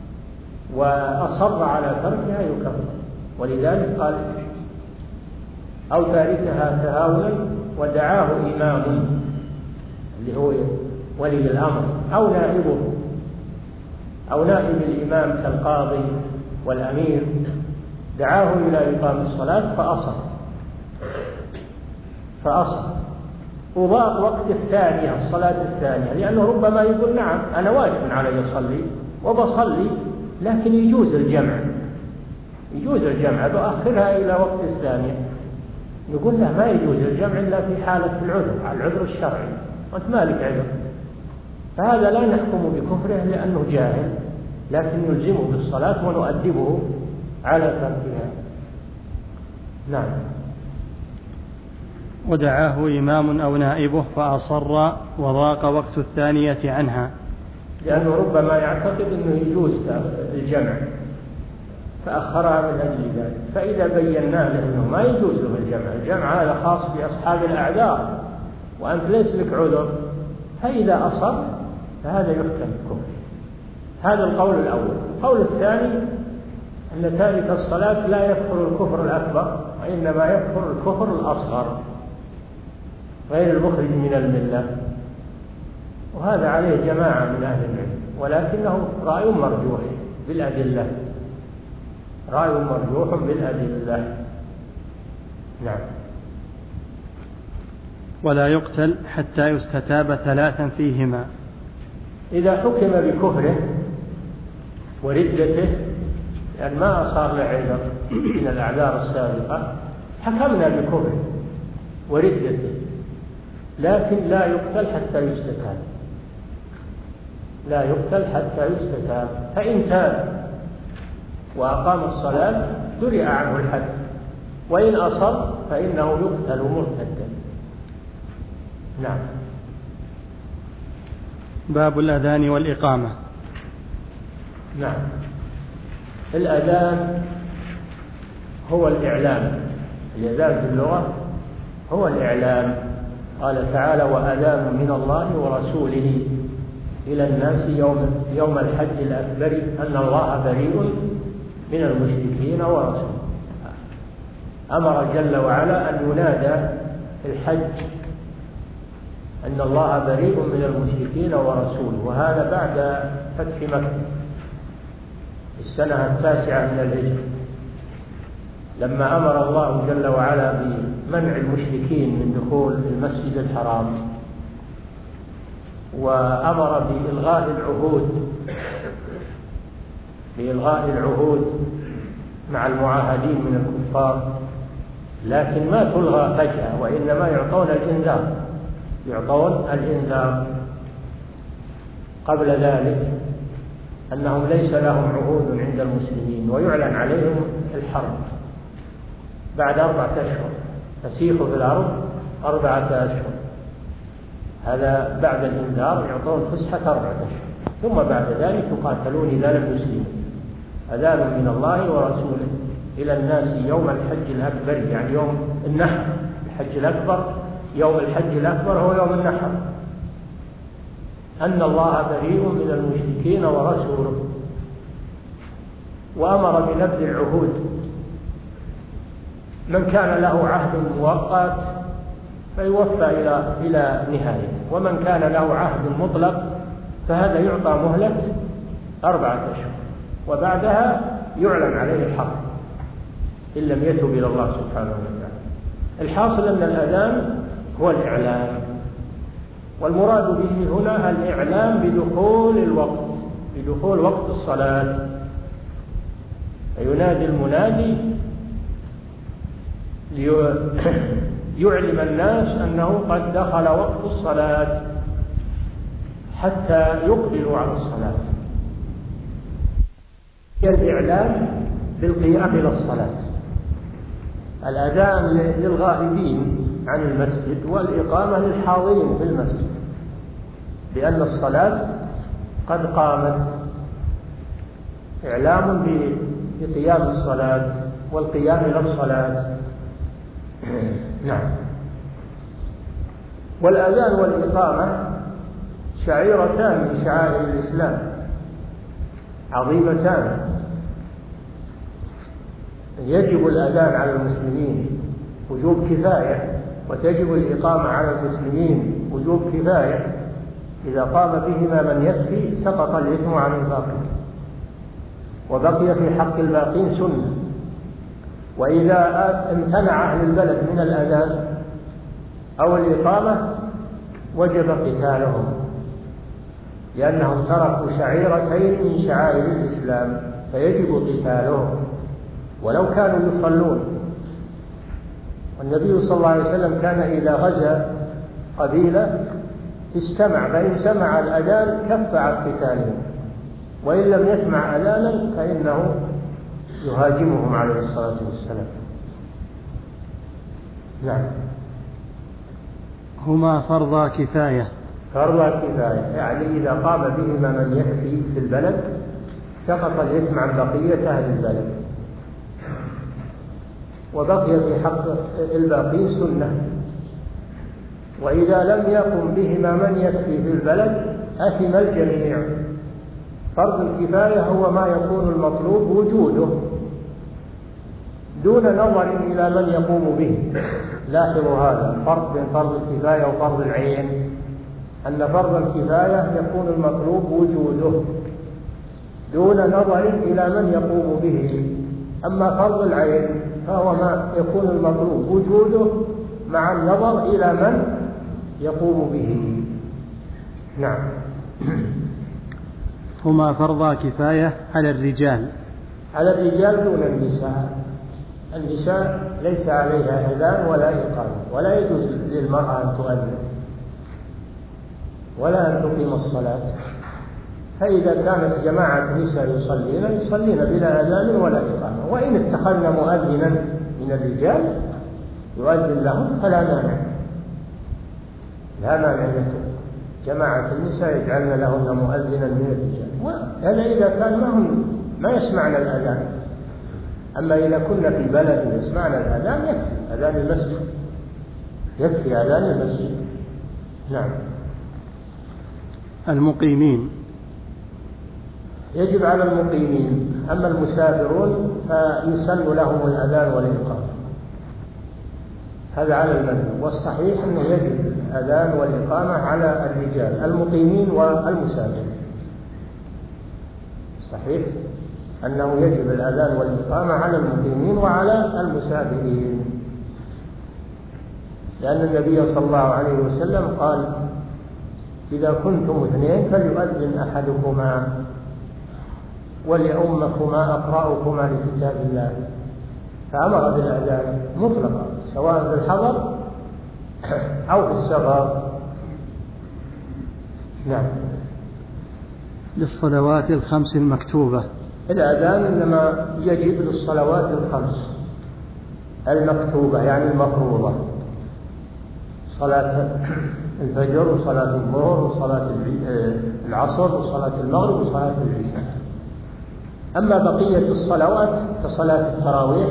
[SPEAKER 2] وأصر على تركها يكفر. ولذلك قال أو تاركها تهاونا ودعاه إمام اللي هو ولي الأمر أو نائبه أو نائب الإمام كالقاضي والأمير، دعاه إلى إقام الصلاة فأصر فأصر وضاق وقت الثانية، الصلاة الثانية، لأنه ربما يقول نعم أنا واجب علي أصلي وبصلي، لكن يجوز الجمع، يجوز الجمع بأخرها إلى وقت الثانية. نقول له ما يجوز الجمع إلا في حالة العذر، العذر الشرعي، وأنت مالك عذر، فهذا لا نحكم بكفره لأنه جاهل، لكن نلزمه بالصلاة ونؤدبه على تركها. نعم.
[SPEAKER 1] ودعاه إمام أو نائبه فأصر وضاق وقت الثانية عنها،
[SPEAKER 2] لأنه ربما يعتقد أنه يجوز الجمع فأخرها من أجل ذلك، فإذا بينا له أنه ما يجوز له الجمع، الجمع هذا خاص بأصحاب الأعذار وأنت ليس لك عذر، فإذا أصر فهذا يحكم بالكفر. هذا القول الأول. القول الثاني أن تارك الصلاة لا يكفر الكفر الأكبر، وإنما يكفر الكفر الأصغر غير المخرج من الملة، وهذا عليه جماعة من أهل العلم، ولكنه رأي مرجوح بالأدلة، رأي مرجوح بالأدلة. نعم.
[SPEAKER 1] ولا يقتل حتى يستتاب ثلاثا فيهما.
[SPEAKER 2] إذا حكم بكفره وردته، يعني ما صار له عذر من الأعذار السابقة، حكمنا بكفره وردته، لكن لا يقتل حتى يستتاب، لا يقتل حتى يستتاب، فإن تاب وأقام الصلاة درئ عنه الحد، وإن أصر فإنه يقتل مرتدا. نعم.
[SPEAKER 1] باب الأذان والإقامة.
[SPEAKER 2] نعم. الأذان هو الإعلام، الأذان في اللغة هو الإعلام. قال تعالى وأذان من الله ورسوله إلى الناس يوم, يوم الحج الأكبر أن الله بريء من المشركين ورسوله. أمر جل وعلا أن ينادى في الحج أن الله بريء من المشركين ورسوله، وهذا بعد فتح مكة السنة التاسعة من الهجرة، لما أمر الله جل وعلا بمنع المشركين من دخول المسجد الحرام، وأمر بإلغاء العهود بإلغاء العهود مع المعاهدين من الكفار، لكن ما تلغى فجأة، وإنما يعطون الإنذار يعطون الإنذار قبل ذلك أنهم ليس لهم عهود عند المسلمين ويعلن عليهم الحرب بعد أربعة أشهر، فسيحوا في الأرض أربعة أشهر. هذا بعد الإنذار يعطون فسحة أربعة أشهر، ثم بعد ذلك يقاتلون إذا لم يسلموا. أذان من الله ورسوله إلى الناس يوم الحج الأكبر، يعني يوم النحر. الحج الأكبر يوم الحج الأكبر هو يوم النحر، أن الله بريء من المشركين ورسوله، وأمر بنبذ العهود. من كان له عهد مؤقت فيوفى إلى إلى نهاية، ومن كان له عهد مطلق فهذا يعطى مهلة أربعة أشهر، وبعدها يعلن عليه الحرب إن لم يتب إلى الله سبحانه وتعالى. الحاصل أن الأذان هو الإعلام، والمراد به هنا الإعلام بدخول الوقت، بدخول وقت الصلاة. فينادي المنادي ليعلم الناس أنه قد دخل وقت الصلاة حتى يقبلوا على الصلاة. الإعلام بالقيام إلى الصلاة، الأذان للغائبين عن المسجد والإقامة للحاضرين في المسجد بأن الصلاة قد قامت، إعلام بقيام الصلاة والقيام إلى الصلاة. نعم. والأذان والإقامة شعيرتان من شعائر الإسلام عظيمتان، يجب الأذان على المسلمين وجوب كفاية، وتجب الإقامة على المسلمين وجوب كفاية. إذا قام بهما من يكفي سقط الإثم عن الباقي، وبقي في حق الباقين سنة. وإذا امتنع أهل البلد من الأذان أو الإقامة وجب قتالهم، لأنهم تركوا شعيرتين من شعائر الإسلام، فيجب قتالهم ولو كانوا يصلون. والنبي صلى الله عليه وسلم كان إذا غزا قبيلة استمع، فإن سمع الأذان كف عن قتالهم، وإن لم يسمع أذانا فإنه يهاجمهم عليه الصلاة والسلام. نعم.
[SPEAKER 1] هما فرض كفاية.
[SPEAKER 2] فرض كفاية يعني إذا قام بهما من يكفي في البلد سقط الإثم عن بقية أهل البلد، وبقي في حق الباقين سنة. وإذا لم يقم بهما من يكفي في البلد أثم الجميع. فرض الكفاية هو ما يكون المطلوب وجوده دون نظر إلى من يقوم به. لاحظوا هذا فرق بين فرض الكفاية وفرض العين، أن فرض الكفاية يكون المطلوب وجوده دون نظر إلى من يقوم به، أما فرض العين فهو ما يكون المطلوب وجوده مع النظر إلى من يقوم به. نعم.
[SPEAKER 1] هما فرض كفاية على الرجال.
[SPEAKER 2] على الرجال دون النساء. النساء ليس عليها أذان ولا إقامة، ولا يجوز للمرأة أن تؤذن ولا أن تقيم الصلاة. فإذا كانت جماعة نساء يصلين يصلين بلا أذان ولا إقامة، وإن اتخذنا مؤذنا من الرجال يؤذن لهم فلا مانع، لا مانع جماعة النساء يجعلن لهن مؤذنا من الرجال، وهذا إذا كان ما هم ما يسمعن الأذان. أما إذا كنا في بلد يسمعن الأذان يكفي أذان المسجد، يكفي أذان المسجد. نعم.
[SPEAKER 1] المقيمين.
[SPEAKER 2] يجب على المقيمين، أما المسافرون فيسن لهم الأذان والإقامة، هذا على المذهب. والصحيح أنه يجب الأذان والإقامة على الرجال المقيمين والمسافرين. صحيح أنه يجب الأذان والإقامة على المقيمين وعلى المسافرين، لأن النبي صلى الله عليه وسلم قال: إذا كنتم اثنين فليؤذن أحدكما وليؤمكما أقرأكما لكتاب الله، فأمر بالأذان مطلقا سواء في الحضر أو في السفر. نعم.
[SPEAKER 1] للصلوات الخمس المكتوبة.
[SPEAKER 2] الأذان إنما يجب للصلوات الخمس المكتوبة يعني المفروضة، صلاة الفجر وصلاة الظهر وصلاة العصر وصلاة المغرب وصلاة العشاء. أما بقية الصلوات كصلاة التراويح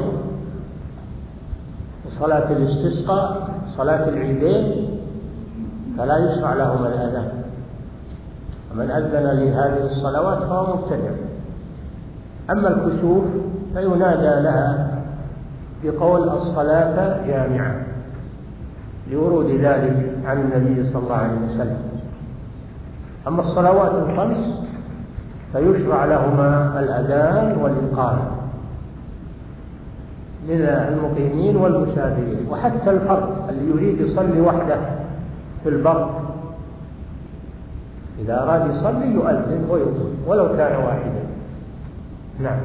[SPEAKER 2] وصلاة الاستسقاء صلاة العيدين فلا يشرع لهم الأذان، ومن أذن لهذه الصلوات فهو مبتدع. أما الكسوف فينادى لها بقول الصلاة جامعة لورود ذلك عن النبي صلى الله عليه وسلم. أما الصلوات الخمس فيشرع لهما الأذان والإقامة للمقيمين والمسافرين، وحتى الفرد اللي يريد يصلي وحده في البر إذا أراد يصلي يؤذن ويقول ولو كان واحدا. نعم.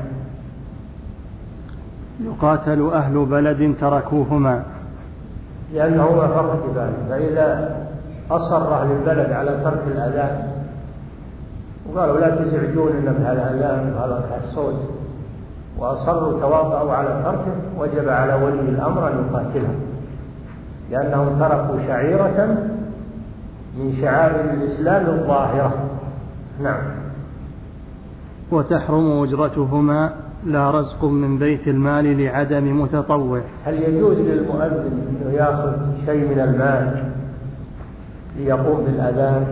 [SPEAKER 1] يقاتل أهل بلد تركوهما
[SPEAKER 2] لأنهما فرض كفاية، فإذا أصر أهل البلد على ترك الأذان وقالوا لا تزعجوننا بهذا الأذان وهذا الصوت وأصروا تواطؤوا على تركه وجب على ولي الأمر أن يقاتلهم، لأنهم تركوا شعيرة من شعائر الإسلام الظاهرة. نعم.
[SPEAKER 1] وتحرم أجرتهما لا رزق من بيت المال لعدم متطوع.
[SPEAKER 2] هل يجوز للمؤذن أنه يأخذ شيء من المال ليقوم بالأذان؟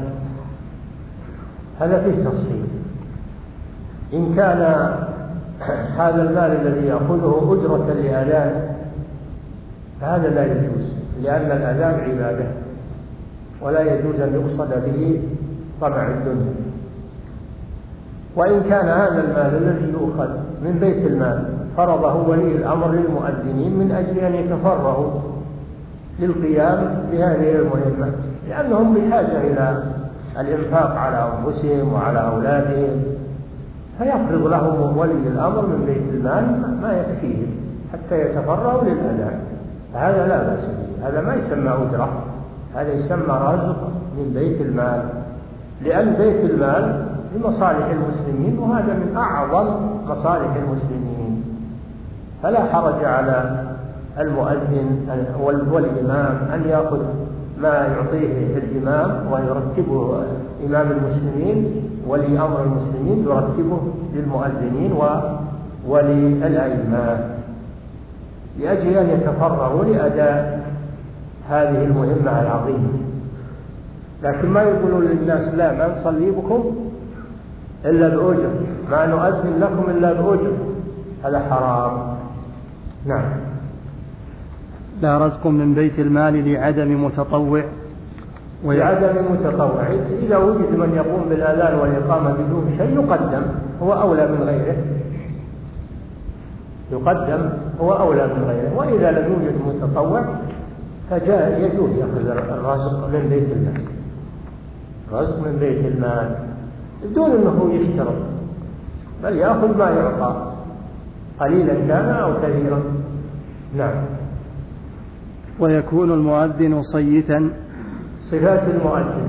[SPEAKER 2] هذا فيه تفصيل. إن كان هذا المال الذي يأخذه أجرة لأذان فهذا لا يجوز، لأن الأذان عبادة ولا يجوز أن يقصد به طمع الدنيا. وإن كان هذا المال الذي يؤخذ من بيت المال فرضه ولي الأمر للمؤذنين من أجل أن يتفرغوا للقيام بهذه المهمة، لأنهم بحاجة إلى الإنفاق على أنفسهم وعلى أولادهم، فيفرض لهم ولي الأمر من بيت المال ما يكفيهم حتى يتفرغوا للأذان، فهذا لا بأس به. هذا ما يسمى أجرة، هذا يسمى رزق من بيت المال، لأن بيت المال لمصالح المسلمين وهذا من أعظم مصالح المسلمين، فلا حرج على المؤذن والإمام أن يأخذ ما يعطيه الإمام ويرتبه إمام المسلمين ولي أمر المسلمين يرتبه للمؤذنين وللأئمة لأجل أن يتفرغوا لأداء هذه المهمة العظيمة. لكن ما يقولون للناس لا ما نصلي بكم إلا بأجر، ما نؤذن لكم إلا بأجر، هذا حرام. نعم.
[SPEAKER 1] لا رزق من بيت المال لعدم متطوع.
[SPEAKER 2] لعدم متطوع، إذا وجد من يقوم بالأذان والإقامة بدون شيء يقدم، هو أولى من غيره، يقدم هو أولى من غيره. وإذا لم يوجد متطوع فجاء يجوز يأخذ الرزق من بيت المال، رزق من بيت المال بدون أنه يشترط، بل يأخذ ما يعطى قليلا كان أو كثيرا. نعم.
[SPEAKER 1] ويكون المؤذن صيتا.
[SPEAKER 2] صفات المؤذن: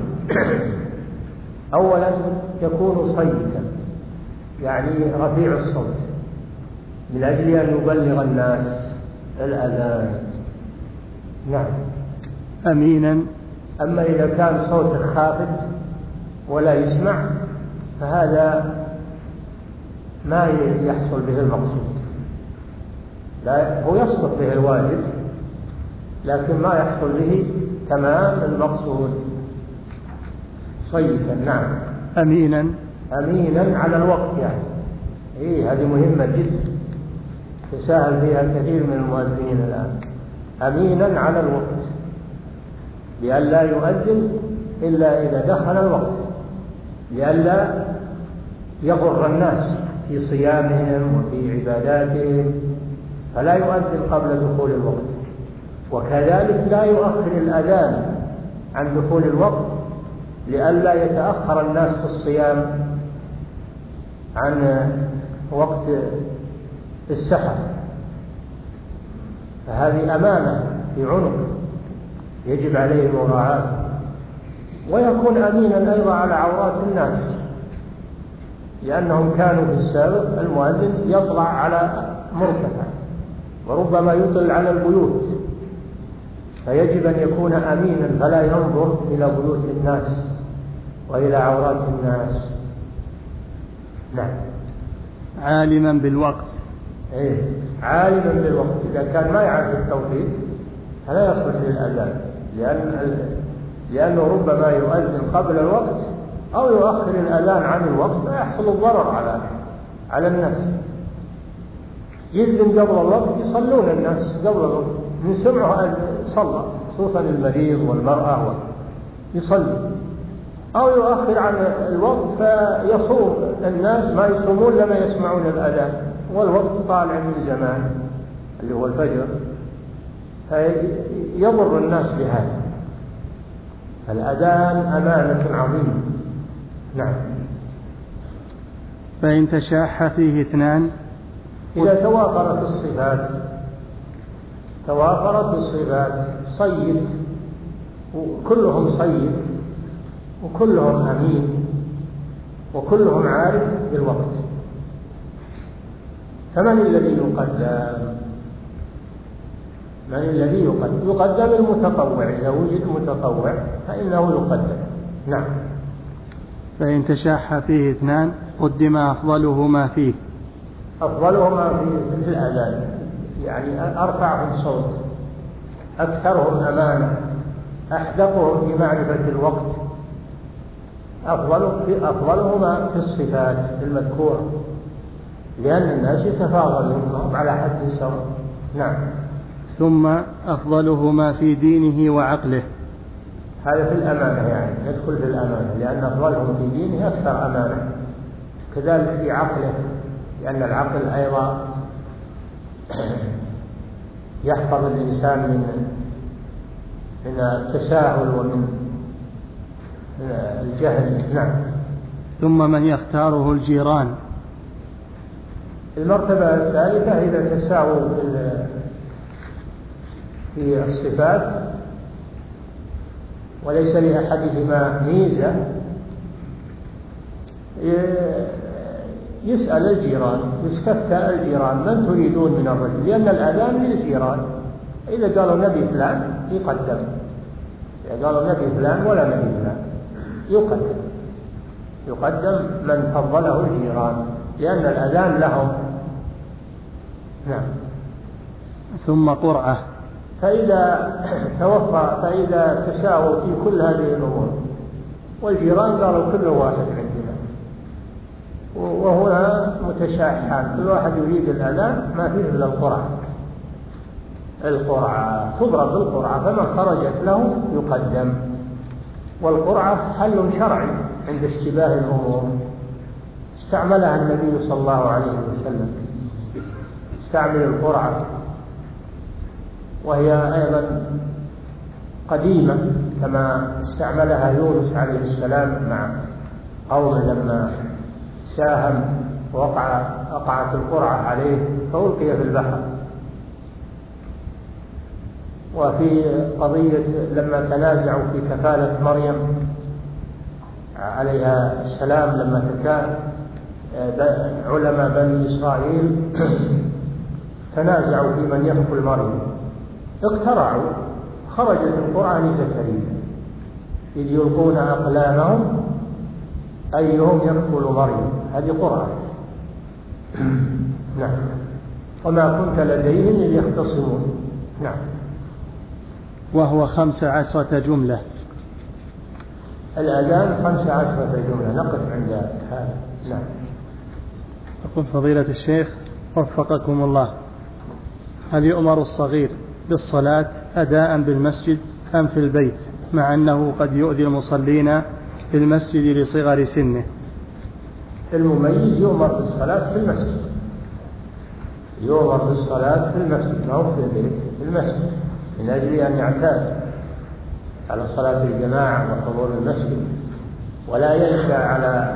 [SPEAKER 2] أولا يكون صيتا يعني رفيع الصوت من أجل أن يبلغ الناس الأذان. نعم.
[SPEAKER 1] أمينا.
[SPEAKER 2] أما إذا كان صوته خافت ولا يسمع فهذا ما يحصل به المقصود، لا هو يصدق به الواجب لكن ما يحصل به تمام المقصود. صيتا. نعم.
[SPEAKER 1] أمينا.
[SPEAKER 2] أمينا على الوقت يعني إيه، هذه مهمة جدا تساهل فيها كثير من المؤذنين الآن. أمينا على الوقت لئلا يؤذن إلا إذا دخل الوقت، لئلا يضر الناس في صيامهم وفي عباداتهم، فلا يؤذن قبل دخول الوقت. وكذلك لا يؤخر الأذان عن دخول الوقت لئلا يتأخر الناس في الصيام عن وقت السحر، فهذه أمانة في عنق يجب عليه مراعاة. ويكون أمينا أيضا على عورات الناس، لأنهم كانوا في السابق المؤذن يطلع على مرتفع وربما يطل على البيوت، فيجب أن يكون أمينا فلا ينظر إلى بيوت الناس وإلى عورات الناس. نعم.
[SPEAKER 1] عالما بالوقت.
[SPEAKER 2] إيه عالما بالوقت. إذا كان ما يعرف التوقيت فلا يصلح للأذان، لأن لأنه ربما يؤذن قبل الوقت أو يؤخر الأذان عن الوقت فيحصل الضرر على على الناس. يأذن قبل الوقت يصلون الناس قبل الوقت، من سمعه أن صلى، خصوصا المريض والمرأة يصلي، أو يؤخر عن الوقت فيصوم الناس ما يصومون لما يسمعون الأذان والوقت طالع من زمان اللي هو الفجر، فيضر الناس بهذا. الأذان أمانة عظيمة. نعم.
[SPEAKER 1] فإن تشاح فيه اثنان،
[SPEAKER 2] إذا توافرت الصفات توافرت الصفات صيد، وكلهم صيد وكلهم أمين وكلهم عارف بالوقت، فمن الذي يقدم؟ من الذي يقدم؟ يقدم المتطوع، إذا وجد متطوع فإنه يقدم. نعم.
[SPEAKER 1] فإن تشاح فيه اثنان قدم أفضلهما فيه.
[SPEAKER 2] أفضلهما في الأذان يعني أرفعهم صوت، أكثرهم أمانة، أحدقهم في معرفة الوقت، أفضل في أفضلهما في الصفات المذكورة، لأن الناس يتفاضلون على حد سواء. نعم.
[SPEAKER 1] ثم أفضلهما في دينه وعقله.
[SPEAKER 2] هذا في الأمانة، يعني يدخل في الأمانة، لأن أفضلهم في دينه أكثر أمانة، كذلك في عقله، لأن العقل أيضا يحفظ الإنسان من من التساهل ومن الجهل. نعم.
[SPEAKER 1] ثم من يختاره الجيران.
[SPEAKER 2] المرتبة الثالثة إذا تساووا في الصفات وليس لأحدهما ميزة يسأل الجيران، يستفتى الجيران من تريدون من الرجل، لأن الأذان للجيران، إذا قالوا نبي فلان يقدم، إذا قالوا نبي فلان ولا نبي فلان يقدم يقدم من فضله الجيران، لأن الأذان لهم. نعم.
[SPEAKER 1] ثم قرعة.
[SPEAKER 2] فإذا توفى فإذا تساووا في كل هذه الأمور والجيران قالوا كل واحد عندنا، وهنا متشاحان، كل واحد يريد الأذان، ما فيه إلا القرعة. القرعة تضرب بالقرعة، فمن خرجت له يقدم. والقرعة حل شرعي عند اشتباه الأمور، استعملها النبي صلى الله عليه وسلم، استعمل القرعة، وهي أيضا قديمة كما استعملها يونس عليه السلام مع قومه لما ساهم وقع وقعت القرعة عليه فألقي في البحر. وفي قضية لما تنازعوا في كفالة مريم عليها السلام، لما كان علماء بني إسرائيل تنازعوا في من يكفل مريم، اقترعوا، خرجت القرعة لزكريا إذ يلقون أقلامهم أيهم يكفل مريم، هذه قرعة. نعم. وما كنت لديهم إذ يختصمون. نعم.
[SPEAKER 1] وهو خمس عشرة جملة.
[SPEAKER 2] الأذان خمس عشرة جملة. نقف عند هذا. نعم.
[SPEAKER 1] يقول فضيلة الشيخ وفقكم الله، هل يؤمر الصغير بالصلاة أداء بالمسجد أم في البيت، مع أنه قد يؤذي المصلين في المسجد لصغر سنه؟
[SPEAKER 2] المميز يؤمر بالصلاة في المسجد، يؤمر بالصلاة في المسجد، ما هو في البيت، في المسجد، من أجل أن يعتاد على صلاة الجماعة وحضور المسجد، ولا ينشأ على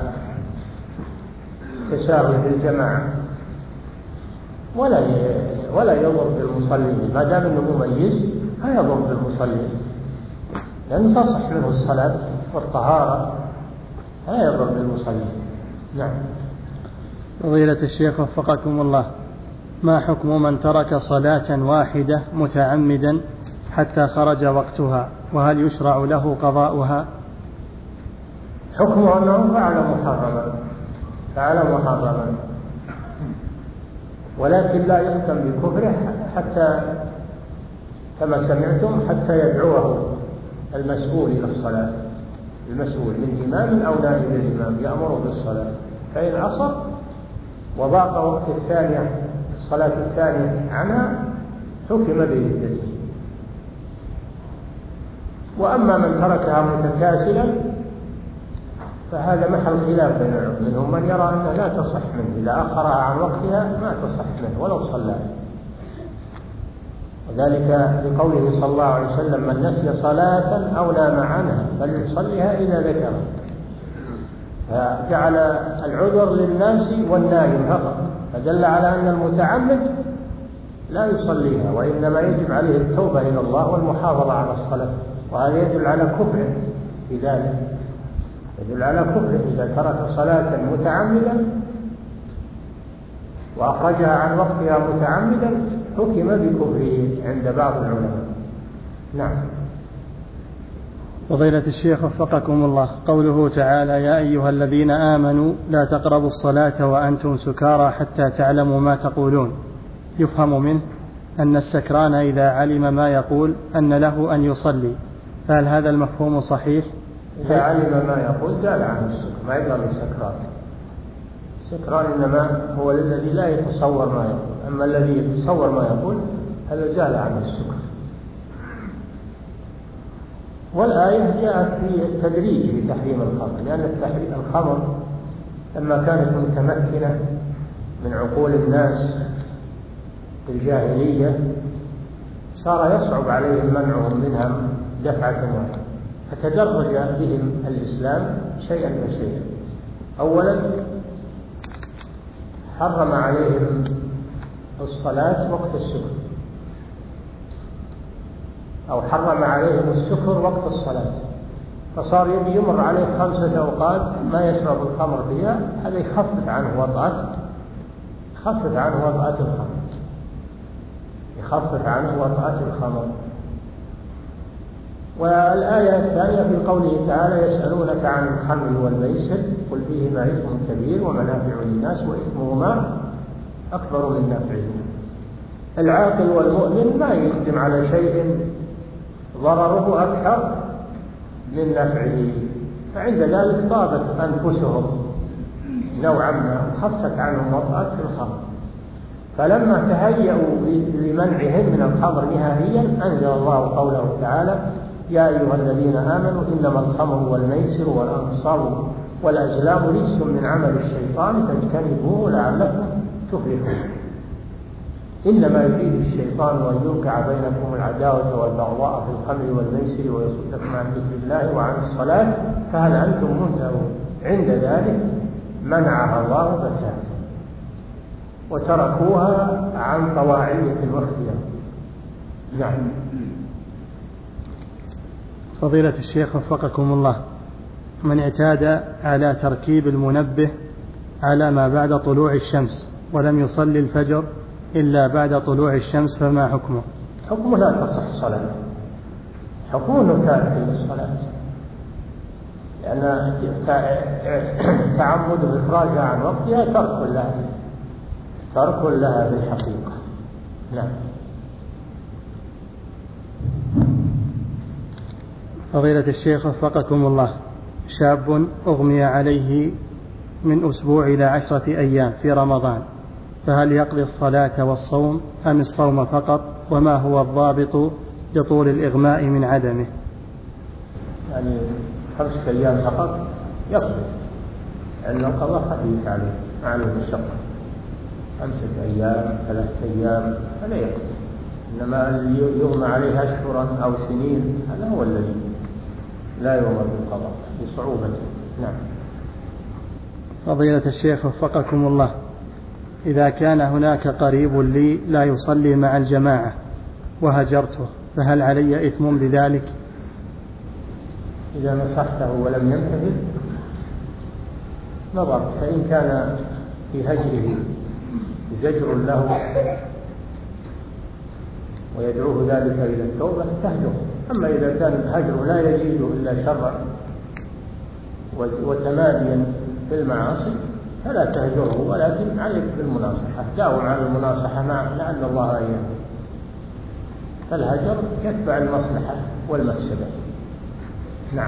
[SPEAKER 2] تساهل في الجماعة، ولا ولا يضر بالمصلين، ما دام انه مميز لا يضر بالمصلين، لأن تصح منه الصلاة والطهارة، لا يضر بالمصلين. نعم.
[SPEAKER 1] فضيلة الشيخ وفقكم الله، ما حكم من ترك صلاة واحدة متعمدا حتى خرج وقتها، وهل يشرع له قضاؤها؟
[SPEAKER 2] حكمه أنه فعل محرما فعل محرما ولكن لا يحكم بكفره حتى كما سمعتم حتى يدعوه المسؤول إلى الصلاة، المسؤول من إمام أو نائب الإمام يأمره بالصلاة، فإن عصر وضاق وقت الثانية الصلاة الثانية عنها حكم بردته. وأما من تركها متكاسلا فهذا محل خلاف بين العلماء، منهم من يرى أنها لا تصح منه، إذا أخرها عن وقتها ما تصح منه ولو صلى، وذلك لقوله صلى الله عليه وسلم: من نسي صلاة أو نام عنها فليصليها إذا ذكرها، فجعل العذر للناس والنائم فقط، فدل على أن المتعمد لا يصليها، وإنما يجب عليه التوبة إلى الله والمحافظة على الصلاة، وهذا يدل على كفره بذلك، يدل على كفره إذا ترك صلاة متعمدا وأخرجها عن وقتها متعمدا حكم بكفره عند بعض العلماء. نعم.
[SPEAKER 1] فضيلة الشيخ وفقكم الله، قوله تعالى: يا أيها الذين آمنوا لا تقربوا الصلاة وأنتم سكارى حتى تعلموا ما تقولون، يفهم منه أن السكران إذا علم ما يقول أن له أن يصلي، فهل هذا المفهوم صحيح؟
[SPEAKER 2] إذا علم ما يقول زال عنه السكر، ما يقدر السكران. السكران إنما هو الذي لا يتصور ما يقول، أما الذي يتصور ما يقول هذا زال عنه السكر. والآية جاءت في التدريج في تحريم الخمر، لأن الخمر لما كانت متمكنة من عقول الناس في الجاهلية صار يصعب عليهم منعهم منها دفعة واحدة، فتدرج بهم الإسلام شيئا فشيئا. أولا حرم عليهم الصلاة وقت السكر، أو حرم عليهم السكر وقت الصلاة، فصار يبي يمر عليه خمسة أوقات ما يشرب الخمر فيها، هذا يخفف عنه وطأة يخفف عنه وطأة الخمر يخفف عنه وطأة الخمر. والآية الثانية في قوله تعالى: يسألونك عن الخمر والميسر قل فيهما إثم كبير ومنافع للناس وإثمهما أكبر من نفعهما. العاقل والمؤمن ما يقدم على شيء ضرره أكثر من نفعه، فعند ذلك طابت أنفسهم نوعا ما وخفت عنهم وطأة الخمر، فلما تهيأوا لمنعهم من الخمر نهائيا أنزل الله قوله تعالى: يا أيها الذين آمنوا إنما الخمر والميسر والأنصاب والأزلام رجس من عمل الشيطان فاجتنبوه لعلكم تفلحون. إنما يريد الشيطان أن يوقع بينكم العداوة والبغضاء في الخمر والميسر ويصدكم عن ذكر الله وعن الصلاة فهل أنتم منتهون. عند ذلك منعها الله بتاتا وتركوها عن طواعية واختيار. نعم.
[SPEAKER 1] فضيلة الشيخ وفقكم الله، من اعتاد على تركيب المنبه على ما بعد طلوع الشمس ولم يصلي الفجر إلا بعد طلوع الشمس فما حكمه؟
[SPEAKER 2] حكمه لا تصح صلاة، حكمه تارك للصلاة، لأن تعمد إخراجها عن وقتها ترك لها ترك لها بالحقيقة. نعم.
[SPEAKER 1] فضيلة الشيخ وفقكم الله، شاب أغمي عليه من أسبوع إلى عشرة أيام في رمضان، فهل يقضي الصلاة والصوم أم الصوم فقط؟ وما هو الضابط لطول الإغماء من عدمه؟
[SPEAKER 2] يعني خمسة أيام فقط يقضي، لأن القضاء خفيف عليه عليه الشق، خمسة أيام ثلاثة أيام هذا يقضي، إنما يغمى عليه أشهرا أو سنين هذا هو الذي لا يؤمر بالقضاء بصعوبته. نعم.
[SPEAKER 1] فضيلة الشيخ وفقكم الله، إذا كان هناك قريب لي لا يصلي مع الجماعة وهجرته فهل علي إثم بذلك؟
[SPEAKER 2] إذا نصحته ولم ينتهي نظرت، فإن كان في هجره زجر له ويدعوه ذلك إلى التوبة تهجره. أما إذا كان الهجر لا يزيد إلا شرا وتماديا في المعاصي فلا تهجره، ولكن عليك بالمناصحة، داوم على المناصحة معه لعل الله أن يهديه. فالهجر يتبع المصلحة والمفسدة. نعم.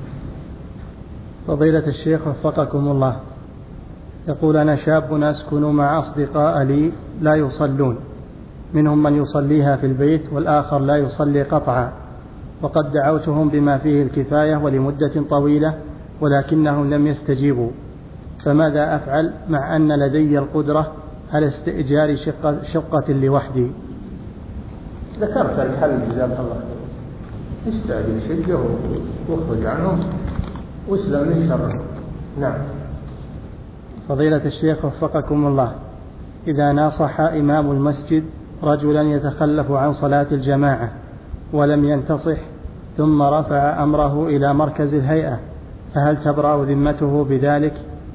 [SPEAKER 1] فضيلة الشيخ وفقكم الله، يقول: أنا شاب أسكن مع أصدقاء لي لا يصلون، منهم من يصليها في البيت والآخر لا يصلي قطعا، وقد دعوتهم بما فيه الكفاية ولمدة طويلة ولكنهم لم يستجيبوا، فماذا أفعل مع أن لدي القدرة على استئجار شقة, شقة لوحدي؟
[SPEAKER 2] ذكرت الحل جزاك الله خير، استأجر شقة واخرج عنهم واسلم من شره. نعم.
[SPEAKER 1] فضيلة الشيخ وفقكم الله، إذا ناصح إمام المسجد رجلا يتخلف عن صلاة الجماعة ولم ينتصح ثم رفع أمره إلى مركز الهيئة، فهل تبرأ ذمته بذلك؟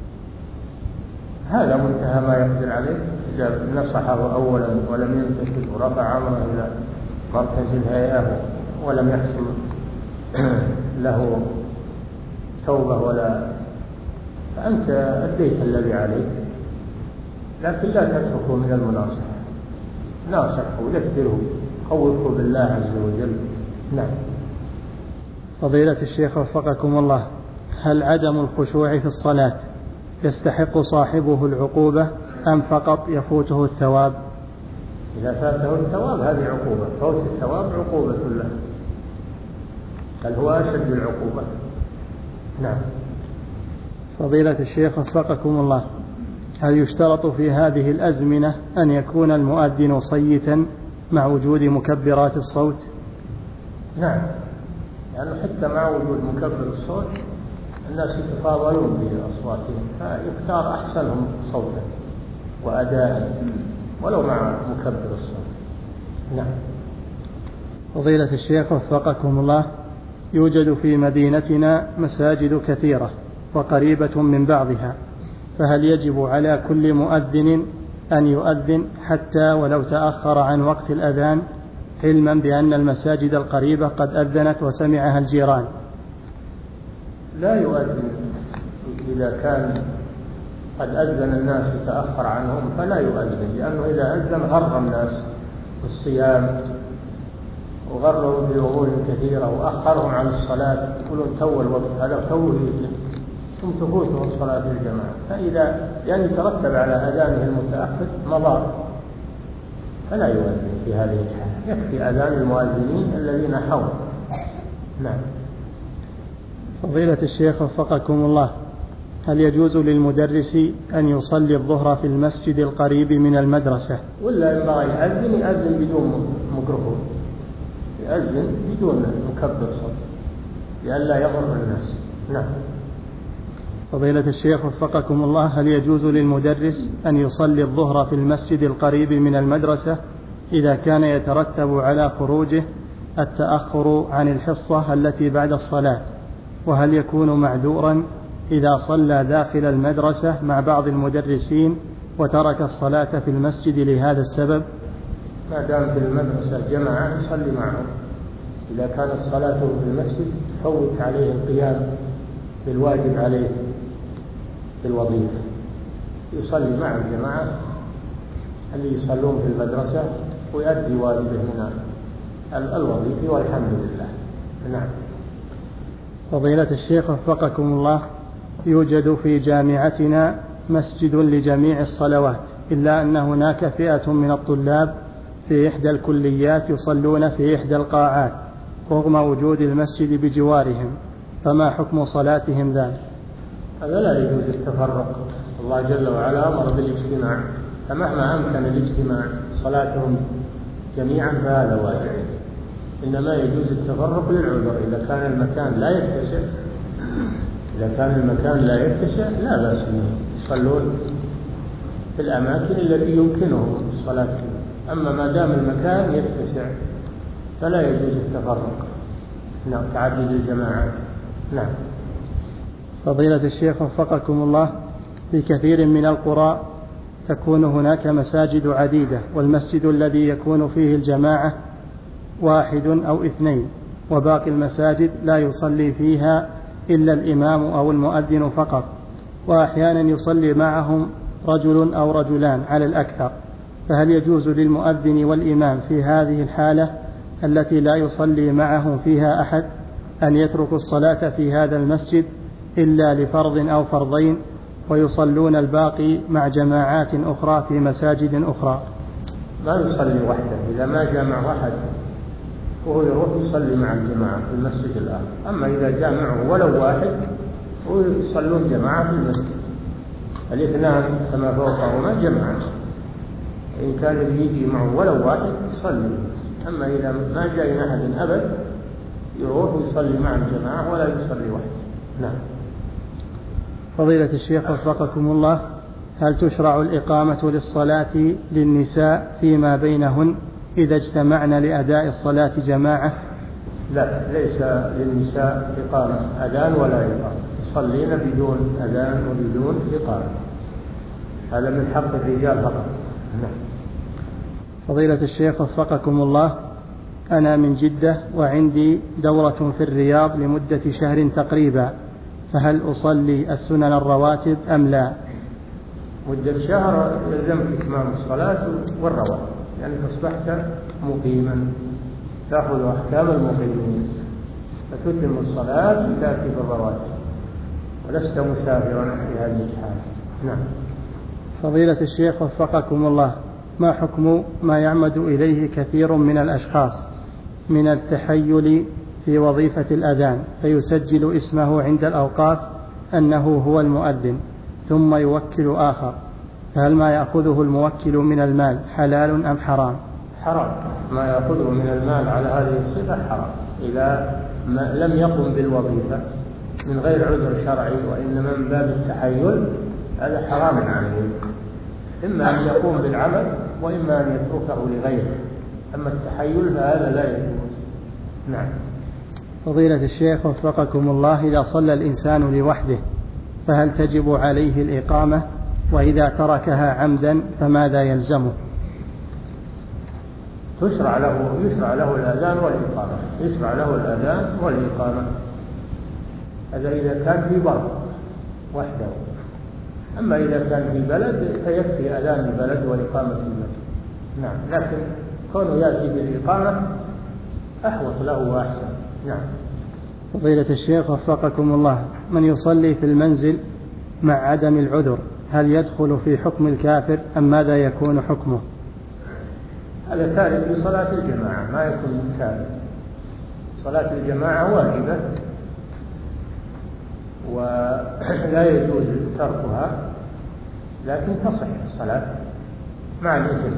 [SPEAKER 2] هذا منتهى ما يقدر عليه. إذا نصحه أولا ولم ينتصح ورفع أمره إلى مركز الهيئة ولم يحصل له توبة ولا، فأنت أديت الذي عليك، لكن لا تتركه من المناصحة. ناصحه وذكره، خوفه بالله عز وجل. نعم.
[SPEAKER 1] فضيلة الشيخ وفقكم الله، هل عدم الخشوع في الصلاة يستحق صاحبه العقوبة أم فقط يفوته الثواب؟
[SPEAKER 2] إذا فاته الثواب هذه عقوبة، فوت الثواب عقوبة له، بل هو أشد العقوبة. نعم.
[SPEAKER 1] فضيلة الشيخ وفقكم الله، هل يشترط في هذه الأزمنة أن يكون المؤذن صيتا مع وجود مكبرات الصوت؟
[SPEAKER 2] نعم، لأنه يعني حتى مع وجود مكبر الصوت الناس يتفاضلون بأصواتهم، فيختار أحسنهم صوتا وأداء ولو مع مكبر الصوت. نعم.
[SPEAKER 1] فضيلة الشيخ وفقكم الله، يوجد في مدينتنا مساجد كثيرة وقريبة من بعضها، فهل يجب على كل مؤذن أن يؤذن حتى ولو تأخر عن وقت الأذان، علما بأن المساجد القريبة قد أذنت وسمعها الجيران؟
[SPEAKER 2] لا يؤذن إذا كان قد أذن الناس وتأخر عنهم، فلا يؤذن، لأنه إذا أذن غر الناس بالصيام وغروا بأمور كثيرة وأخرهم عن الصلاة، يقولون تو الوقت هذا تو ثم تفوتهم صلاة الجماعة، فإذا يعني ترتب على أذانه المتأخر مضار، فلا يؤذن في هذه الحالة، يكفي أذان المؤذنين الذين حول. نعم.
[SPEAKER 1] فضيلة الشيخ وفقكم الله، هل يجوز للمدرس أن يصلي الظهر في المسجد القريب من المدرسة؟
[SPEAKER 2] ولا ينبغي يأذن يأذن بدون ميكروفون، يأذن بدون مكبر صوت لئلا يضر الناس. نعم.
[SPEAKER 1] فضيلة الشيخ وفقكم الله، هل يجوز للمدرس أن يصلي الظهر في المسجد القريب من المدرسة إذا كان يترتب على خروجه التأخر عن الحصة التي بعد الصلاة؟ وهل يكون معذورا إذا صلى داخل المدرسة مع بعض المدرسين وترك الصلاة في المسجد لهذا السبب؟
[SPEAKER 2] ما دام في المدرسة جماعة يصلي معهم، إذا كانت صلاته في المسجد تفوت عليه القيام بالواجب عليه في الوظيفة، يصلي مع الجماعة اللي يصلون في المدرسة ويؤدي واجبه من الوظيفة والحمد لله. نعم.
[SPEAKER 1] فضيلة الشيخ وفقكم الله، يوجد في جامعتنا مسجد لجميع الصلوات، إلا أن هناك فئة من الطلاب في إحدى الكليات يصلون في إحدى القاعات رغم وجود المسجد بجوارهم، فما حكم صلاتهم ذلك؟
[SPEAKER 2] هذا لا يجوز التفرق، الله جل وعلا أمر بالاجتماع، فمهما أمكن الاجتماع صلاتهم جميعا فهذا واجب، إنما يجوز التفرق للعذر، إذا كان المكان لا يتسع إذا كان المكان لا يتسع لا بأس منه، يصلون في الأماكن التي يمكنهم الصلاة فيها، أما ما دام المكان يتسع فلا يجوز التفرق. نعم. تعدد الجماعات. نعم.
[SPEAKER 1] فضيلة الشيخ وفقكم الله، في كثير من القرى تكون هناك مساجد عديدة، والمسجد الذي يكون فيه الجماعة واحد أو اثنين، وباقي المساجد لا يصلي فيها إلا الإمام أو المؤذن فقط، وأحيانا يصلي معهم رجل أو رجلان على الأكثر، فهل يجوز للمؤذن والإمام في هذه الحالة التي لا يصلي معهم فيها أحد أن يتركوا الصلاة في هذا المسجد إلا لفرض أو فرضين ويصلون الباقي مع جماعات أخرى في مساجد أخرى؟
[SPEAKER 2] ما يصلي وحده، إذا ما جامع واحد وهو يروح يصلي مع الجماعة في المسجد الآخر. أما إذا جامعه ولو واحد ويصلون جماعة في المسجد، الاثنان فما فوقهما جماعة، إن كان يجي معه ولو واحد يصلي. أما إذا ما جاء أحد أبد يروح يصلي مع الجماعة ولا يصلي وحده. نعم.
[SPEAKER 1] فضيلة الشيخ وفقكم الله، هل تشرع الإقامة للصلاة للنساء فيما بينهن إذا اجتمعن لأداء الصلاة جماعة؟
[SPEAKER 2] لا، ليس للنساء إقامة أذان ولا إقامة، يصلين بدون أذان وبدون إقامة، هذا من حق الرجال فقط. نعم.
[SPEAKER 1] فضيلة الشيخ وفقكم الله، أنا من جدة وعندي دورة في الرياض لمدة شهر تقريبا، فهل أصلي السنن الرواتب أم لا؟
[SPEAKER 2] مدة شهر يلزمك إتمام الصلاة والرواتب، يعني أصبحت مقيما تأخذ أحكام المقيمين، فتتم الصلاة وتأتي بالرواتب، ولست مسافرا في هذه الحالة. نعم.
[SPEAKER 1] فضيلة الشيخ وفقكم الله، ما حكم ما يعمد إليه كثير من الأشخاص من التحيل في وظيفة الأذان، فيسجل اسمه عند الأوقاف أنه هو المؤذن ثم يوكل آخر، فهل ما يأخذه الموكل من المال حلال أم حرام؟
[SPEAKER 2] حرام، ما يأخذه من المال على هذه الصفة حرام، إذا لم يقم بالوظيفة من غير عذر شرعي وإنما من باب التحيل، هذا حرام عليه، إما أن يقوم بالعمل وإما أن يتركه لغيره، أما التحيل فهذا لا يجوز. نعم.
[SPEAKER 1] فضيلة الشيخ وفقكم الله، إذا صلى الإنسان لوحده فهل تجب عليه الإقامة؟ وإذا تركها عمدا فماذا يلزمه؟
[SPEAKER 2] تشرع له يشرع له الأذان والإقامة، يشرع له الأذان والإقامة، هذا إذا كان في بر وحده. أما إذا كان في بلد فيكفي أذان البلد وإقامة البلد. نعم، لكن كونه يأتي بالإقامة أحوط له وأحسن. نعم.
[SPEAKER 1] فضيلة الشيخ وفقكم الله، من يصلي في المنزل مع عدم العذر هل يدخل في حكم الكافر أم ماذا يكون حكمه؟
[SPEAKER 2] هذا تارك لصلاة الجماعة، ما يكون كافر. صلاة الجماعة واجبة ولا يجوز تركها، لكن تصح الصلاة مع الإثم،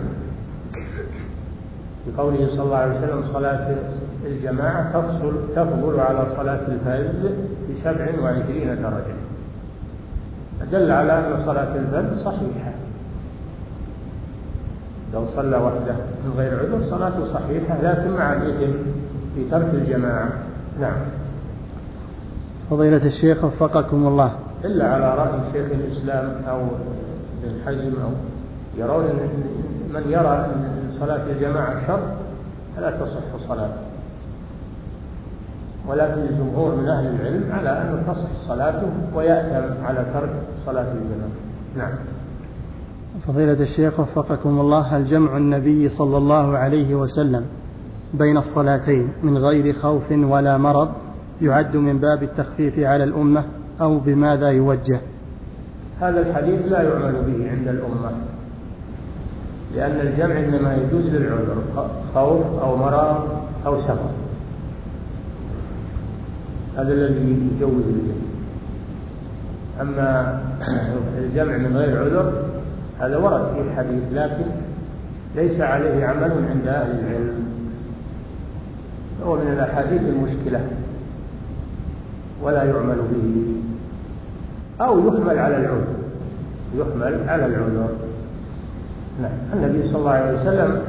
[SPEAKER 2] بقوله صلى الله عليه وسلم: صلاة الجماعة تفصل تفضل على صلاة الفرد بسبع وعشرين درجة، دل على أن صلاة الفرد صحيحة، لو صلى وحده من غير عذر صلاته صحيحة، لكن مع الإثم في ترك الجماعة. نعم.
[SPEAKER 1] فضيلة الشيخ وفقكم الله،
[SPEAKER 2] إلا على رأي شيخ الإسلام أو ابن حزم، أو يرون من يرى أن صلاة الجماعة شرط فلا تصح صلاته، ولكن الجمهور من أهل العلم على أن تصح صلاته ويأثم على ترك صلاة الجماعة. نعم.
[SPEAKER 1] فضيلة الشيخ وفقكم الله، هل جمع النبي صلى الله عليه وسلم بين الصلاتين من غير خوف ولا مرض يعد من باب التخفيف على الأمة أو بماذا يوجه؟
[SPEAKER 2] هذا الحديث لا يعمل به عند الأمة، لأن الجمع إنما يجوز للعذر، خوف أو مرض أو سفر، هذا الذي يجوز الجمع. أما الجمع من غير عذر هذا ورد في الحديث، لكن ليس عليه عمل عند أهل العلم، هو من الأحاديث المشكلة ولا يعمل به، أو يحمل على العذر، يحمل على العذر. نعم. النبي صلى الله عليه وسلم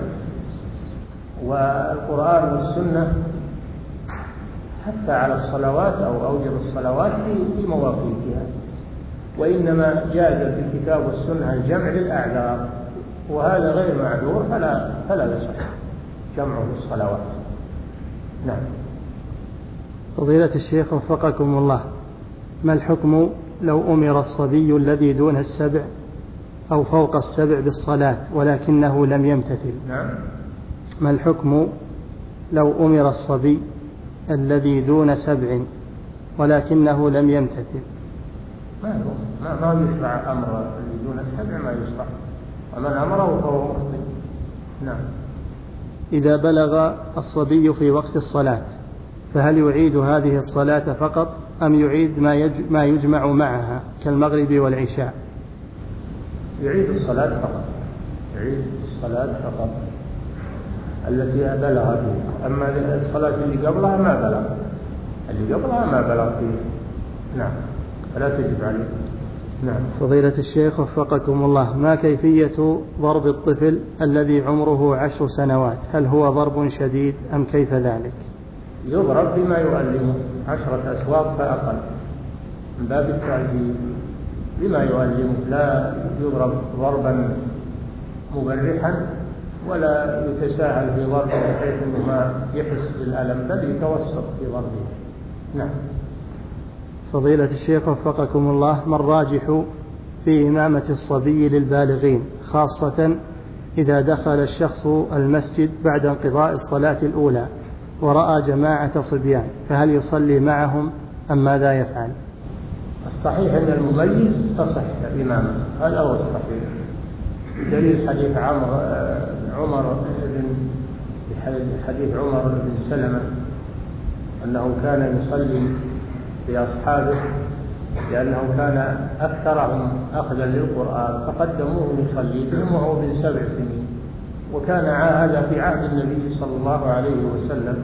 [SPEAKER 2] والقرآن والسنة حث على الصلوات أو أوجب الصلوات في مواقيتها، وإنما جاز في الكتاب والسنة الجمع للأعذار، وهذا غير معذور فلا فلا يصح جمعه الصلوات. نعم.
[SPEAKER 1] فضيلة الشيخ وفقكم الله، ما الحكم لو أمر الصبي الذي دون السبع أو فوق السبع بالصلاة ولكنه لم يمتثل؟
[SPEAKER 2] نعم.
[SPEAKER 1] ما الحكم لو أمر الصبي الذي دون سبع ولكنه لم يمتثل؟
[SPEAKER 2] ما ما ما يشرع أمر الذي دون السبع، ما يشرع، ومن أمره فهو مخطئ. نعم.
[SPEAKER 1] إذا بلغ الصبي في وقت الصلاة فهل يعيد هذه الصلاة فقط أم يعيد ما ما يجمع معها كالمغرب والعشاء؟
[SPEAKER 2] يعيد الصلاة فقط، يعيد الصلاة فقط التي بلغ فيها، أما الصلاة اللي قبلها ما بلغ، اللي قبلها ما بلغ فيها. نعم، فلا تجب عليه. نعم.
[SPEAKER 1] فضيلة الشيخ وفقكم الله، ما كيفية ضرب الطفل الذي عمره عشر سنوات؟ هل هو ضرب شديد أم كيف ذلك؟
[SPEAKER 2] يضرب بما يؤلمه، عشرة أسواق فأقل، من باب التعزيز بما يؤلمه، لا يضرب ضربا مبرحا ولا يتساهل في ضربه بحيث انه ما يحس بالألم، بل يتوسط في ضربه. نعم.
[SPEAKER 1] فضيلة الشيخ وفقكم الله، ما الراجح في إمامة الصبي للبالغين، خاصة إذا دخل الشخص المسجد بعد انقضاء الصلاة الأولى ورأى جماعة صبيان، فهل يصلي معهم أم ماذا يفعل؟
[SPEAKER 2] الصحيح أن المميز تصح إمامته، هذا هو الصحيح، دليل حديث عمر عمر بن حديث عمر بن سلمة أنه كان يصلي بأصحابه لأنه كان أكثرهم أخذا للقرآن، فقدموه يصلي بهم وهو بن سبع سنين، وكان هذا في عهد النبي صلى الله عليه وسلم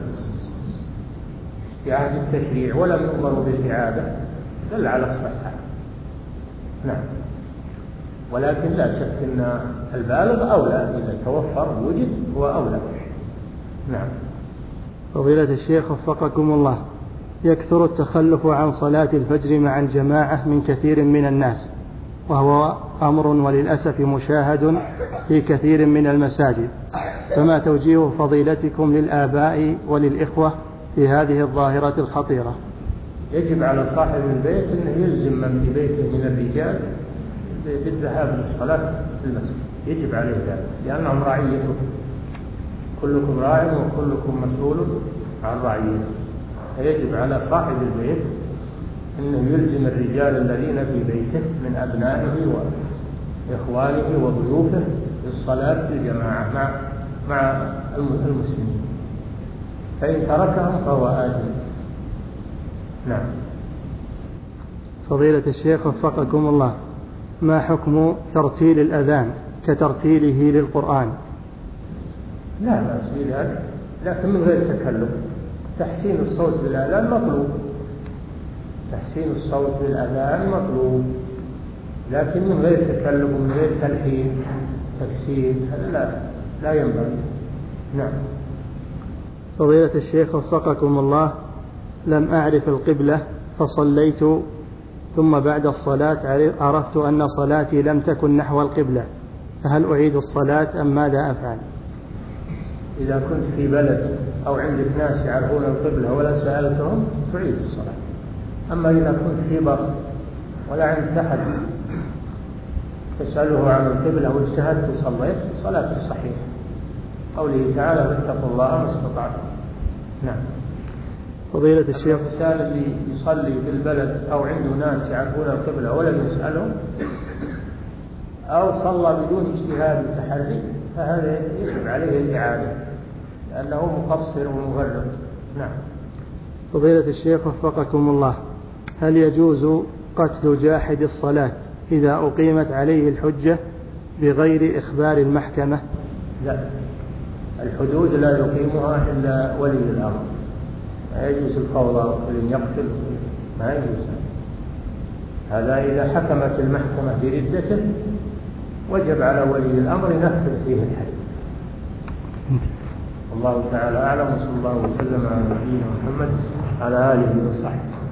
[SPEAKER 2] في عهد التشريع، ولم يؤمروا بالإعادة، دل على الصحة. نعم. ولكن لا شك أن البالغ أولى، إذا توفر وجد هو أولى. نعم.
[SPEAKER 1] فضيلة الشيخ وفقكم الله، يكثر التخلف عن صلاة الفجر مع الجماعة من كثير من الناس، وهو أمر وللأسف مشاهد في كثير من المساجد، فما توجيه فضيلتكم للآباء وللإخوة في هذه الظاهرة الخطيرة؟
[SPEAKER 2] يجب على صاحب البيت أنه يلزم من في بيته من الرجال بالذهاب للصلاة في المسجد، يجب عليه ذلك، لأنهم رعيته، كلكم راع وكلكم مسؤول عن رعيته، فيجب على صاحب البيت أنه يلزم الرجال الذين في بيته من أبنائه وإخوانه وضيوفه بالصلاة في الجماعة مع مع المسلمين، فإن تركهم فهو آثم. نعم.
[SPEAKER 1] فضيلة الشيخ وفقكم الله، ما حكم ترتيل الأذان كترتيله للقرآن؟
[SPEAKER 2] لا بأس بذلك، لكن من غير تكلف. تحسين الصوت بالأذان مطلوب، تحسين الصوت بالأذان مطلوب، لكن من غير تكلف ومن غير تلحين تفسير، هذا لا لا ينبغي. نعم.
[SPEAKER 1] فضيلة الشيخ وفقكم الله، لم أعرف القبلة فصليت، ثم بعد الصلاة عرفت أن صلاتي لم تكن نحو القبلة، فهل أعيد الصلاة أم ماذا أفعل؟
[SPEAKER 2] إذا كنت في بلد أو عندك ناس يعرفون القبلة ولا سألتهم تعيد الصلاة، أما إذا كنت في بر ولا عندك أحد تسأله عن القبلة واجتهدت وصليت، صلاة الصحيح، قوله تعالى فاتقوا الله ما استطعتم. نعم.
[SPEAKER 1] فضيلة الشيخ،
[SPEAKER 2] الإنسان اللي يصلي في البلد أو عنده ناس يعرفون القبلة ولم يسألهم، أو صلى بدون اجتهاد وتحري، فهذا يجب عليه الإعادة لأنه مقصر ومغرب. نعم.
[SPEAKER 1] فضيلة الشيخ وفقكم الله، هل يجوز قتل جاحد الصلاة إذا أقيمت عليه الحجة بغير إخبار المحكمة؟
[SPEAKER 2] لا، الحدود لا يقيمها إلا ولي الأمر، ما يجوز الفوضى وكل يقتل، ما يجوز هذا. إذا حكمت المحكمة بردته وجب على ولي الأمر ينفذ فيه الحد. الله تعالى أعلم، وصلى الله وسلم على نبينا محمد على آله وصحبه.